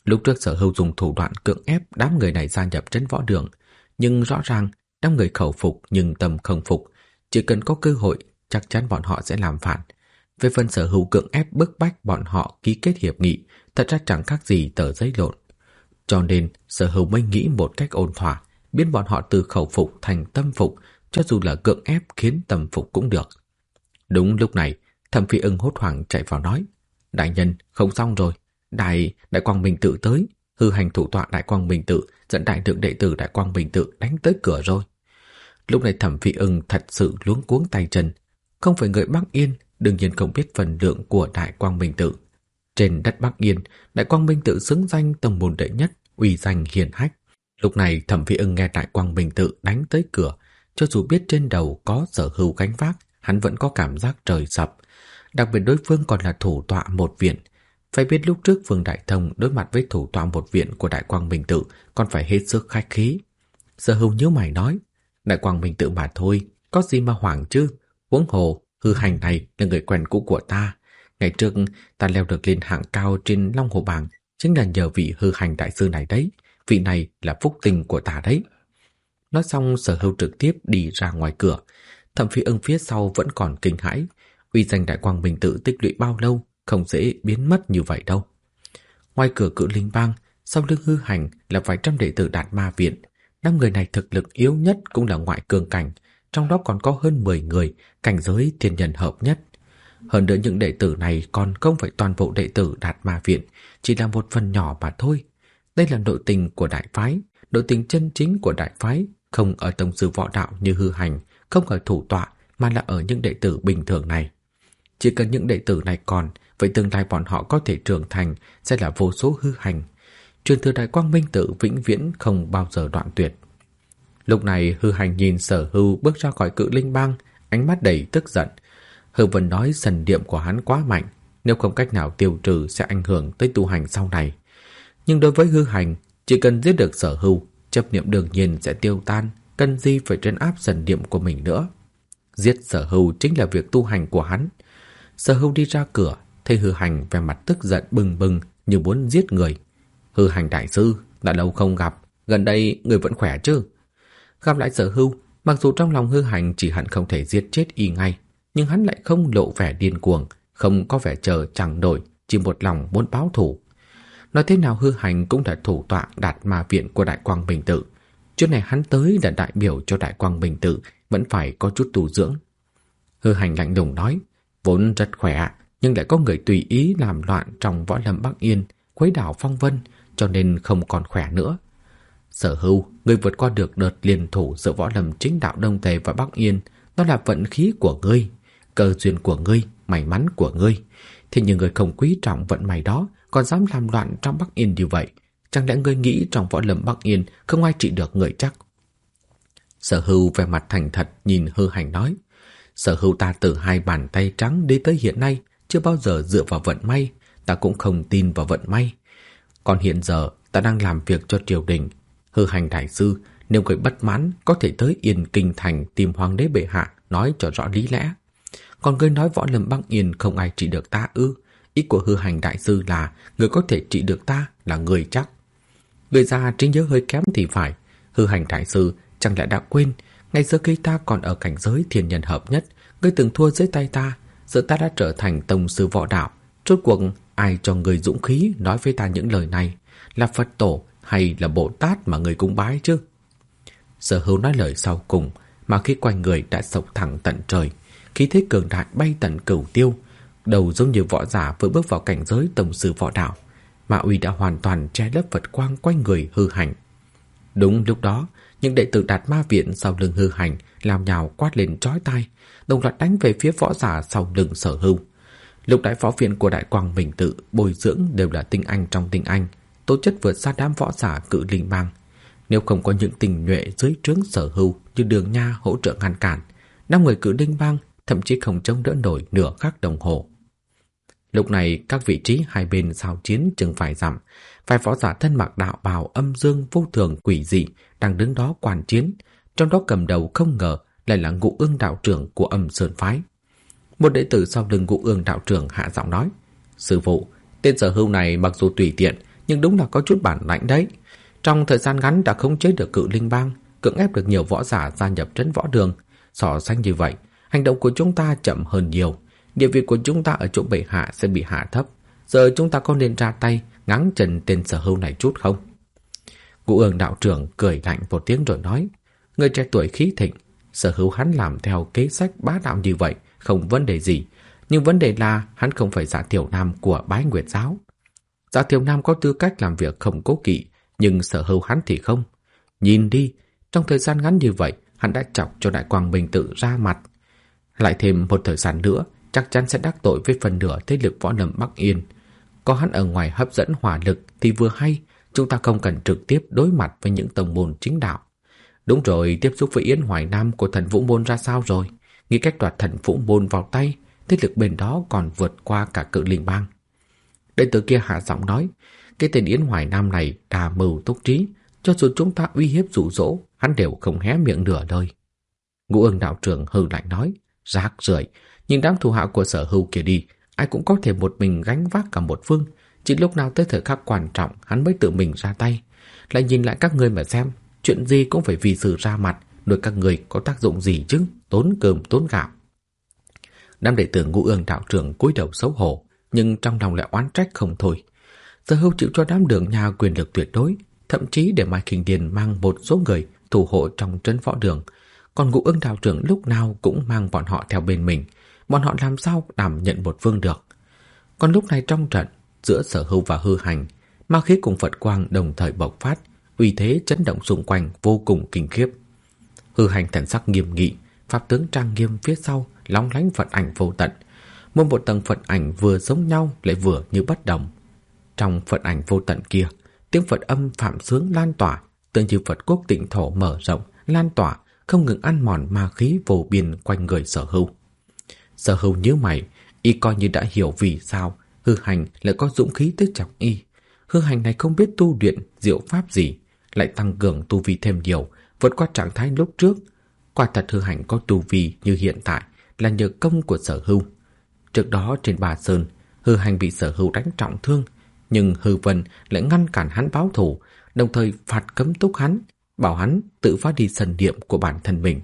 Lúc trước Sở Hưu dùng thủ đoạn cưỡng ép đám người này gia nhập Trấn Võ Đường, nhưng rõ ràng đám người khẩu phục nhưng tâm không phục, chỉ cần có cơ hội chắc chắn bọn họ sẽ làm phản. Về phần Sở Hưu cưỡng ép bức bách bọn họ ký kết hiệp nghị, thật ra chẳng khác gì tờ giấy lộn. Cho nên Sở Hưu mới nghĩ một cách ôn thỏa, biến bọn họ từ khẩu phục thành tâm phục, cho dù là cưỡng ép khiến tâm phục cũng được. Đúng lúc này, Thẩm Phi Ưng hốt hoảng chạy vào nói: "Đại nhân, không xong rồi, Đại Quang Minh Tự tới, hư hành thủ tọa Đại Quang Minh Tự dẫn đại thượng đệ tử Đại Quang Minh Tự đánh tới cửa rồi." Lúc này Thẩm Phi Ưng thật sự luống cuống tay chân, không phải người Bắc Yên, đương nhiên không biết phần lượng của Đại Quang Minh Tự. Trên đất Bắc Yên, Đại Quang Minh Tự xứng danh tông môn đệ nhất, uy danh hiển hách. Lúc này Thẩm Phi Ưng nghe Đại Quang Minh Tự đánh tới cửa, cho dù biết trên đầu có Sở Hưu gánh vác, hắn vẫn có cảm giác trời sập. Đặc biệt đối phương còn là thủ tọa một viện. Phải biết lúc trước Vương Đại Thông đối mặt với thủ tọa một viện của Đại Quang Minh Tự còn phải hết sức khách khí. Sở Hưu nhíu mày nói: "Đại Quang Minh Tự mà thôi, có gì mà hoảng chứ? Huống hồ hư hành này là người quen cũ của ta. Ngày trước ta leo được lên hạng cao trên Long Hồ Bảng chính là nhờ vị hư hành đại sư này đấy. Vị này là phúc tinh của ta đấy." Nói xong Sở Hưu trực tiếp đi ra ngoài cửa. Thẩm Phi Ưng phía sau vẫn còn kinh hãi. Uy danh Đại Quang Minh Tự tích lũy bao lâu, không dễ biến mất như vậy đâu. Ngoài cửa Cự Linh Bang, sau lưng hư hành là vài trăm đệ tử Đạt Ma Viện. Năm người này thực lực yếu nhất cũng là ngoại cường cảnh, trong đó còn có hơn 10 người cảnh giới thiên nhân hợp nhất. Hơn nữa những đệ tử này còn không phải toàn bộ đệ tử Đạt Ma Viện, chỉ là một phần nhỏ mà thôi. Đây là nội tình của đại phái, nội tình chân chính của đại phái không ở tông sư võ đạo như hư hành, không ở thủ tọa, mà là ở những đệ tử bình thường này. Chỉ cần những đệ tử này còn, vậy tương lai bọn họ có thể trưởng thành sẽ là vô số hư hành. Truyền thừa Đại Quang Minh Tự vĩnh viễn không bao giờ đoạn tuyệt. Lúc này hư hành nhìn Sở Hưu bước ra khỏi Cự Linh Bang, ánh mắt đầy tức giận. Hư Vân nói thần niệm của hắn quá mạnh, nếu không cách nào tiêu trừ sẽ ảnh hưởng tới tu hành sau này. Nhưng đối với hư hành, chỉ cần giết được Sở Hưu, chấp niệm đương nhiên sẽ tiêu tan, cần gì phải trấn áp thần niệm của mình nữa. Giết Sở Hưu chính là việc tu hành của hắn. Sở Hưu đi ra cửa, thấy hư hành vẻ mặt tức giận bừng bừng như muốn giết người. "Hư hành đại sư, đã lâu không gặp, gần đây người vẫn khỏe chứ?" Gặp lại Sở Hưu, mặc dù trong lòng hư hành chỉ hận không thể giết chết y ngay, nhưng hắn lại không lộ vẻ điên cuồng, không có vẻ chờ chẳng nổi, chỉ một lòng muốn báo thù. Nói thế nào hư hành cũng là thủ tọa Đạt Ma Viện của Đại Quang Minh Tự. Chỗ này hắn tới là đại biểu cho Đại Quang Minh Tự, vẫn phải có chút tu dưỡng. Hư hành lạnh lùng nói: "Vốn rất khỏe, nhưng lại có người tùy ý làm loạn trong võ lâm Bắc Yên, khuấy đảo phong vân, cho nên không còn khỏe nữa. Sở Hưu, ngươi vượt qua được đợt liên thủ giữa võ lâm chính đạo Đông Tề và Bắc Yên, đó là vận khí của ngươi, cơ duyên của ngươi, may mắn của ngươi. Thế nhưng ngươi không quý trọng vận may đó, còn dám làm loạn trong Bắc Yên như vậy, chẳng lẽ ngươi nghĩ trong võ lâm Bắc Yên không ai trị được người chắc?" Sở Hưu vẻ mặt thành thật nhìn hư hành nói: "Sở Hưu ta từ 2 bàn tay trắng đi tới hiện nay, chưa bao giờ dựa vào vận may, ta cũng không tin vào vận may. Còn hiện giờ ta đang làm việc cho triều đình. Hư hành đại sư, nếu người bất mãn có thể tới Yên Kinh Thành tìm hoàng đế bệ hạ nói cho rõ lý lẽ. Còn ngươi nói võ lâm Bắc Yên không ai trị được ta ư? Ý của hư hành đại sư là người có thể trị được ta là người chắc. Người già trí nhớ hơi kém thì phải. Hư hành đại sư chẳng lẽ đã quên ngày xưa khi ta còn ở cảnh giới thiên nhân hợp nhất, ngươi từng thua dưới tay ta, giờ ta đã trở thành tông sư võ đạo. Rốt cuộc ai cho người dũng khí nói với ta những lời này? Là Phật tổ hay là Bồ Tát mà người cúng bái chứ?" Sở Hưu nói lời sau cùng, mà khi quanh người đã sộc thẳng tận trời, khí thế cường đại bay tận cửu tiêu, đầu giống như võ giả vừa bước vào cảnh giới tông sư võ đạo, mà uy đã hoàn toàn che lấp Phật quang quanh người hư hành. Đúng lúc đó, những đệ tử Đạt Ma Viện sau lưng hư hành lao nhào quát lên chói tai, đồng loạt đánh về phía võ giả sau lưng Sở Hưu. Lục đại võ viện của Đại Quang Minh Tự bồi dưỡng đều là tinh anh trong tinh anh, tố chất vượt xa đám võ giả Cự Linh Bang. Nếu không có những tình nhuệ dưới trướng Sở Hưu như Đường Nha hỗ trợ ngăn cản, năm người Cự Linh Bang thậm chí không chống đỡ nổi nửa khắc đồng hồ. Lúc này các vị trí hai bên giao chiến chừng vài dặm, vài võ giả thân mặc đạo bào âm dương vô thường quỷ dị đang đứng đó quan chiến, trong đó cầm đầu không ngờ lại là Ngũ Ương đạo trưởng của Âm Sơn phái. Một đệ tử sau lưng Ngũ Ương đạo trưởng hạ giọng nói: "Sư phụ, tên Sở Hưu này mặc dù tùy tiện, nhưng đúng là có chút bản lãnh đấy. Trong thời gian ngắn đã khống chế được Cự Linh Bang, cưỡng ép được nhiều võ giả gia nhập trấn võ đường. So sánh như vậy, hành động của chúng ta chậm hơn nhiều. Địa vị của chúng ta ở chỗ bệ hạ sẽ bị hạ thấp. Giờ chúng ta có nên ra tay ngáng chân tên Sở Hưu này chút không? Ngũ Ương đạo trưởng cười lạnh một tiếng rồi nói, người trẻ tuổi khí thịnh, Sở Hưu hắn làm theo kế sách bá đạo như vậy không vấn đề gì, nhưng vấn đề là hắn không phải Dạ Thiểu Nam của Bái Nguyệt giáo. Dạ Thiểu Nam có tư cách làm việc không cố kỵ, nhưng Sở Hưu hắn thì không. Nhìn đi, trong thời gian ngắn như vậy, hắn đã chọc cho Đại Quang Minh Tự ra mặt. Lại thêm một thời gian nữa, chắc chắn sẽ đắc tội với phần nửa thế lực võ lâm Bắc Yên. Có hắn ở ngoài hấp dẫn hỏa lực thì vừa hay, chúng ta không cần trực tiếp đối mặt với những tông môn chính đạo. Đúng rồi, tiếp xúc với Yến Hoài Nam của Thần Vũ Môn ra sao rồi? Nghĩ cách đoạt Thần Vũ Môn vào tay, thế lực bên đó còn vượt qua cả Cự Linh Bang. Đệ tử kia hạ giọng nói, cái tên Yến Hoài Nam này đa mưu túc trí, cho dù chúng ta uy hiếp dụ dỗ, hắn đều không hé miệng nửa lời. Ngũ Ương đạo trưởng hừ lạnh nói, rác rưởi, nhìn đám thủ hạ của Sở Hưu kia đi, ai cũng có thể một mình gánh vác cả một phương, chỉ lúc nào tới thời khắc quan trọng hắn mới tự mình ra tay. Lại nhìn lại các ngươi mà xem, chuyện gì cũng phải vì sự ra mặt, đối các người có tác dụng gì chứ, tốn cơm tốn gạo. Đám đệ tử Ngũ Ương đạo trưởng cúi đầu xấu hổ, nhưng trong lòng lại oán trách không thôi. Sở Hưu chịu cho đám Đường Nha quyền lực tuyệt đối, thậm chí để Mai Khinh Điền mang một số người thủ hộ trong trấn võ đường, còn Ngũ Ương đạo trưởng lúc nào cũng mang bọn họ theo bên mình, bọn họ làm sao đảm nhận một phương được. Còn lúc này trong trận, giữa Sở Hưu và Hư Hành, ma khí cùng Phật quang đồng thời bộc phát, uy thế chấn động xung quanh vô cùng kinh khiếp. Hư Hành thần sắc nghiêm nghị, pháp tướng trang nghiêm phía sau lóng lánh Phật ảnh vô tận. Mỗi một tầng Phật ảnh vừa giống nhau lại vừa như bất đồng. Trong Phật ảnh vô tận kia, tiếng Phật âm phạm sướng lan tỏa, tương như Phật quốc tịnh thổ mở rộng, lan tỏa, không ngừng ăn mòn ma khí vô biên quanh người Sở Hưu. Sở Hưu nhíu mày, y coi như đã hiểu vì sao Hư Hành lại có dũng khí tới chọc y. Hư Hành này không biết tu luyện diệu pháp gì, lại tăng cường tu vi thêm nhiều, vượt qua trạng thái lúc trước. Quả thật Hư Hành có tu vi như hiện tại là nhờ công của Sở Hưu. Trước đó trên Bà Sơn, Hư Hành bị Sở Hưu đánh trọng thương, nhưng Hư Vân lại ngăn cản hắn báo thù, đồng thời phạt cấm túc hắn, bảo hắn tự phá đi sân niệm của bản thân mình.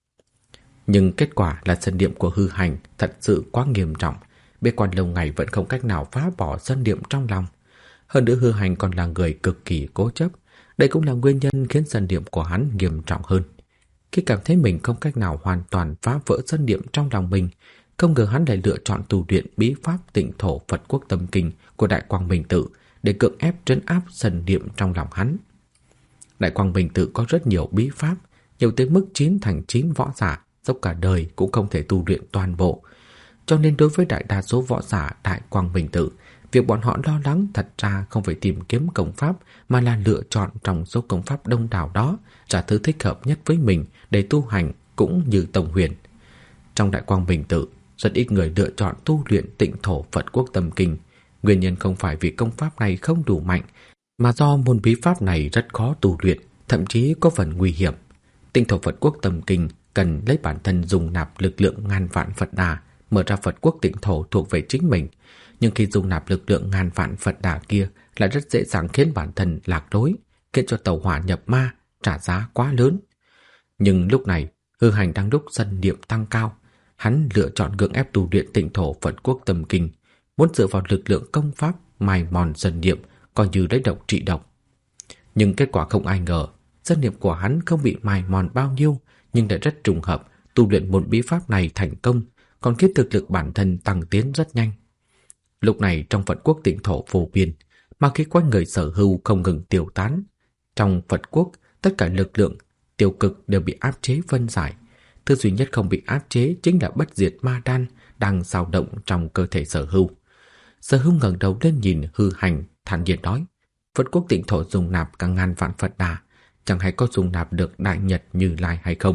Nhưng kết quả là sân niệm của Hư Hành thật sự quá nghiêm trọng, bế quan lâu ngày vẫn không cách nào phá bỏ sân niệm trong lòng. Hơn nữa Hư Hành còn là người cực kỳ cố chấp, đây cũng là nguyên nhân khiến sân niệm của hắn nghiêm trọng hơn. Khi cảm thấy mình không cách nào hoàn toàn phá vỡ sân niệm trong lòng mình, không ngờ hắn lại lựa chọn tu luyện bí pháp Tịnh Thổ Phật Quốc Tâm Kinh của Đại Quang Minh Tự để cưỡng ép trấn áp sân niệm trong lòng hắn. Đại Quang Minh Tự có rất nhiều bí pháp, nhiều tới mức 9 thành 9 võ giả dốc cả đời cũng không thể tu luyện toàn bộ. Cho nên đối với đại đa số võ giả Đại Quang Minh Tự, việc bọn họ lo lắng thật ra không phải tìm kiếm công pháp, mà là lựa chọn trong số công pháp đông đảo đó ra thứ thích hợp nhất với mình để tu hành, cũng như Tông Huyền. Trong Đại Quang Minh Tự, rất ít người lựa chọn tu luyện Tịnh Thổ Phật Quốc Tâm Kinh. Nguyên nhân không phải vì công pháp này không đủ mạnh, mà do môn bí pháp này rất khó tu luyện, thậm chí có phần nguy hiểm. Tịnh Thổ Phật Quốc Tâm Kinh cần lấy bản thân dùng nạp lực lượng ngàn vạn Phật Đà, mở ra Phật Quốc Tịnh Thổ thuộc về chính mình. Nhưng khi dùng nạp lực lượng ngàn vạn Phật Đà kia lại rất dễ dàng khiến bản thân lạc lối, khiến cho tẩu hỏa nhập ma, trả giá quá lớn. Nhưng lúc này, Hư Hành đang lúc sân niệm tăng cao, hắn lựa chọn cưỡng ép tu luyện Tịnh Thổ Phật Quốc Tâm Kinh, muốn dựa vào lực lượng công pháp mài mòn sân niệm, coi như lấy độc trị độc. Nhưng kết quả không ai ngờ, sân niệm của hắn không bị mài mòn bao nhiêu, nhưng lại rất trùng hợp, tu luyện một bí pháp này thành công, còn khiến thực lực bản thân tăng tiến rất nhanh. Lúc này trong Phật Quốc Tịnh Thổ vô biên, ma khí quanh người Sở Hưu không ngừng tiêu tán. Trong Phật Quốc, tất cả lực lượng tiêu cực đều bị áp chế phân giải. Thứ duy nhất không bị áp chế chính là bất diệt ma đan đang dao động trong cơ thể Sở Hưu. Sở Hưu ngẩng đầu lên nhìn Hư Hành, thản nhiên nói: Phật Quốc Tịnh Thổ dùng nạp cả ngàn vạn Phật Đà, chẳng hay có dùng nạp được Đại Nhật Như Lai hay không?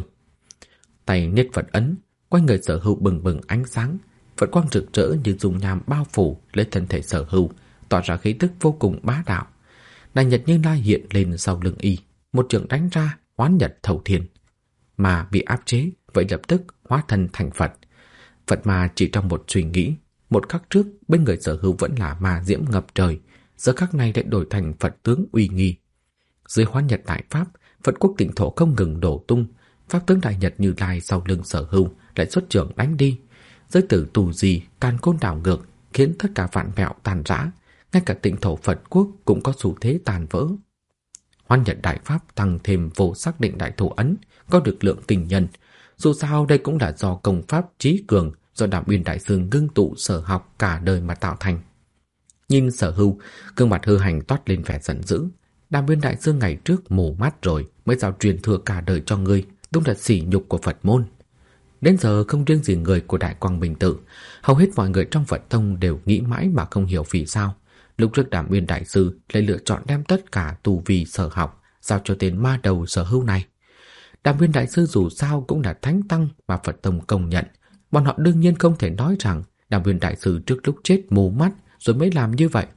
Tay niết Phật ấn, quanh người Sở Hưu bừng bừng ánh sáng, Phật quang rực rỡ như dung nham bao phủ lấy thân thể Sở Hưu, tỏa ra khí tức vô cùng bá đạo. Đại Nhật Như Lai hiện lên sau lưng y, một chưởng đánh ra, hoán nhật thấu thiên. Mà bị áp chế, vậy lập tức hóa thân thành Phật. Phật mà chỉ trong một suy nghĩ, một khắc trước bên người Sở Hưu vẫn là ma diễm ngập trời, giờ khắc này lại đổi thành Phật tướng uy nghi. Dưới Hoán Nhật đại pháp, Phật quốc tịnh thổ không ngừng đổ tung, pháp tướng đại nhật Như Lai sau lưng Sở Hưu lại xuất trưởng đánh đi. Giới tử tù gì càn khôn đảo ngược, khiến tất cả vạn vẹo tàn rã, ngay cả tịnh thổ Phật quốc cũng có xu thế tàn vỡ. Hoán Nhật đại pháp tăng thêm vô sắc định đại thủ ấn, có lực lượng kinh nhân. Dù sao đây cũng là do công pháp trí cường do Đàm Uyên đại sư ngưng tụ sở học cả đời mà tạo thành. Nhìn Sở Hưu, gương mặt Hư Hành toát lên vẻ giận dữ. Đàm Uyên đại sư ngày trước mù mắt rồi mới giao truyền thừa cả đời cho ngươi, đúng là sỉ nhục của Phật môn. Đến giờ không riêng gì người của Đại Quang Minh Tự, hầu hết mọi người trong Phật tông đều nghĩ mãi mà không hiểu vì sao lúc trước Đàm Uyên đại sư lại lựa chọn đem tất cả tu vi sở học giao cho tên ma đầu Sở Hưu này. Đàm Uyên đại sư dù sao cũng là thánh tăng mà Phật tông công nhận, bọn họ đương nhiên không thể nói rằng Đàm Uyên đại sư trước lúc chết mù mắt rồi mới làm như vậy.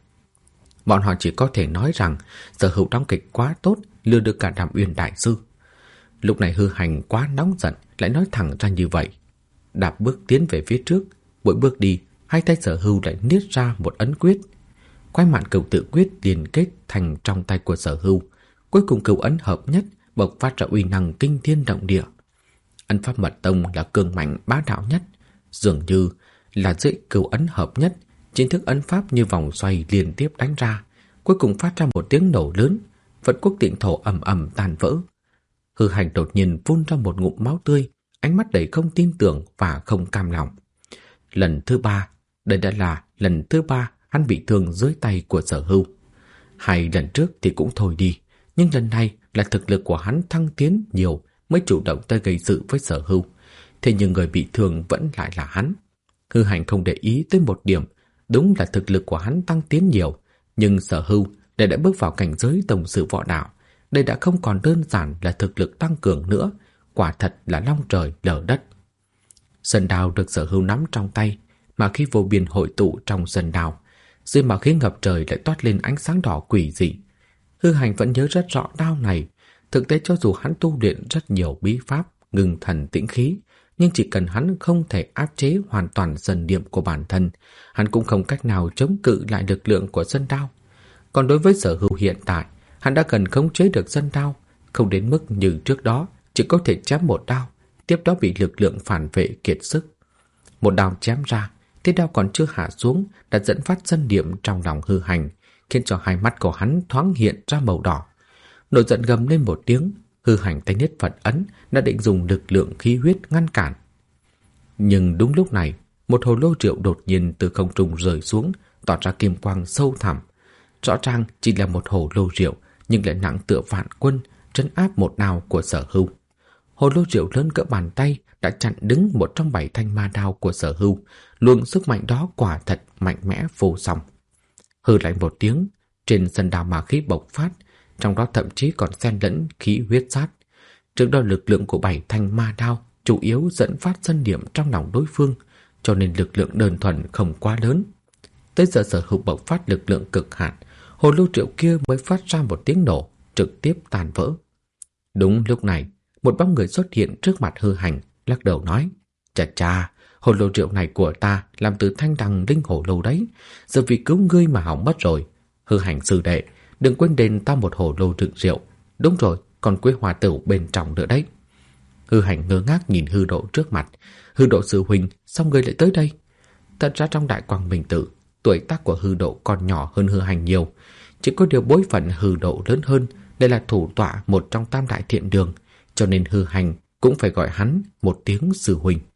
Bọn họ chỉ có thể nói rằng Sở Hưu đóng kịch quá tốt, lừa được cả Đàm Uyên đại sư. Lúc này Hư Hành quá nóng giận, lại nói thẳng ra như vậy. Đạp bước tiến về phía trước, mỗi bước đi, hai tay Sở Hưu lại niết ra một ấn quyết. Quái Mạn Cửu Tự quyết liên kết thành trong tay của Sở Hưu, cuối cùng cửu ấn hợp nhất, bộc phát ra uy năng kinh thiên động địa. Ấn pháp mật tông là cường mạnh bá đạo nhất, dường như là dưới cửu ấn hợp nhất, chính thức ấn pháp như vòng xoay liên tiếp đánh ra, cuối cùng phát ra một tiếng nổ lớn, Phật quốc tịnh thổ ầm ầm tan vỡ. Hư Hành đột nhiên phun ra một ngụm máu tươi, ánh mắt đầy không tin tưởng và không cam lòng. Lần thứ ba, đây đã là lần thứ ba hắn bị thương dưới tay của Sở Hưu. Hai lần trước thì cũng thôi đi, nhưng lần này là thực lực của hắn thăng tiến nhiều mới chủ động tới gây sự với Sở Hưu. Thế nhưng người bị thương vẫn lại là hắn. Hư Hành không để ý tới một điểm, đúng là thực lực của hắn tăng tiến nhiều, nhưng Sở Hưu đã bước vào cảnh giới tổng sự võ đạo. Đây đã không còn đơn giản là thực lực tăng cường nữa, quả thật là long trời lở đất. Sơn đao được Sở Hưu nắm trong tay, mà khi vô biên hội tụ trong sơn đao, dưới mà khí ngập trời lại toát lên ánh sáng đỏ quỷ dị. Hư Hành vẫn nhớ rất rõ đao này. Thực tế cho dù hắn tu luyện rất nhiều bí pháp, ngừng thần tĩnh khí, nhưng chỉ cần hắn không thể áp chế hoàn toàn thần niệm của bản thân, hắn cũng không cách nào chống cự lại lực lượng của sơn đao. Còn đối với Sở Hưu hiện tại, hắn đã cần khống chế được sơn đao, không đến mức như trước đó chỉ có thể chém một đao, tiếp đó bị lực lượng phản vệ kiệt sức. Một đao chém ra, thế đao còn chưa hạ xuống đã dẫn phát sơn niệm trong lòng Hư Hành, khiến cho hai mắt của hắn thoáng hiện ra màu đỏ. Nổi giận gầm lên một tiếng, Hư Hành tay niết Phật ấn đã định dùng lực lượng khí huyết ngăn cản. Nhưng đúng lúc này, một hồ lô rượu đột nhiên từ không trung rơi xuống, tỏa ra kim quang sâu thẳm. Rõ ràng chỉ là một hồ lô rượu, nhưng lại nặng tựa vạn quân, trấn áp một đao của Sở Hưu. Hồ lô rượu lớn cỡ bàn tay đã chặn đứng một trong 7 thanh ma đao của Sở Hưu, luồng sức mạnh đó quả thật mạnh mẽ vô song. Hừ lạnh một tiếng, trên sân đao ma khí bộc phát, trong đó thậm chí còn xen lẫn khí huyết sát. Trước đó lực lượng của 7 thanh ma đao chủ yếu dẫn phát sơn niệm trong lòng đối phương, cho nên lực lượng đơn thuần không quá lớn. Tới giờ Sở Hưu bộc phát lực lượng cực hạn, hồ lô rượu kia mới phát ra một tiếng nổ, trực tiếp tan vỡ. Đúng lúc này, một bóng người xuất hiện trước mặt Hư Hành, lắc đầu nói: "Chà chà, hồ lô rượu này của ta làm từ thanh đằng linh hồ lô đấy, giờ vì cứu ngươi mà hỏng mất rồi. Hư Hành sư đệ, đừng quên đền ta một hồ lô đựng rượu. Đúng rồi, còn quế hòa tửu bên trong nữa đấy." Hư Hành ngơ ngác nhìn Hư Độ trước mặt. Hư Độ sư huynh, sao ngươi lại tới đây? Thật ra trong Đại Quang Minh Tự, tuổi tác của Hư Độ còn nhỏ hơn Hư Hành nhiều, chỉ có điều bối phận Hư Độ lớn hơn, đây là thủ tọa một trong tam đại thiện đường, cho nên Hư Hành cũng phải gọi hắn một tiếng sư huynh.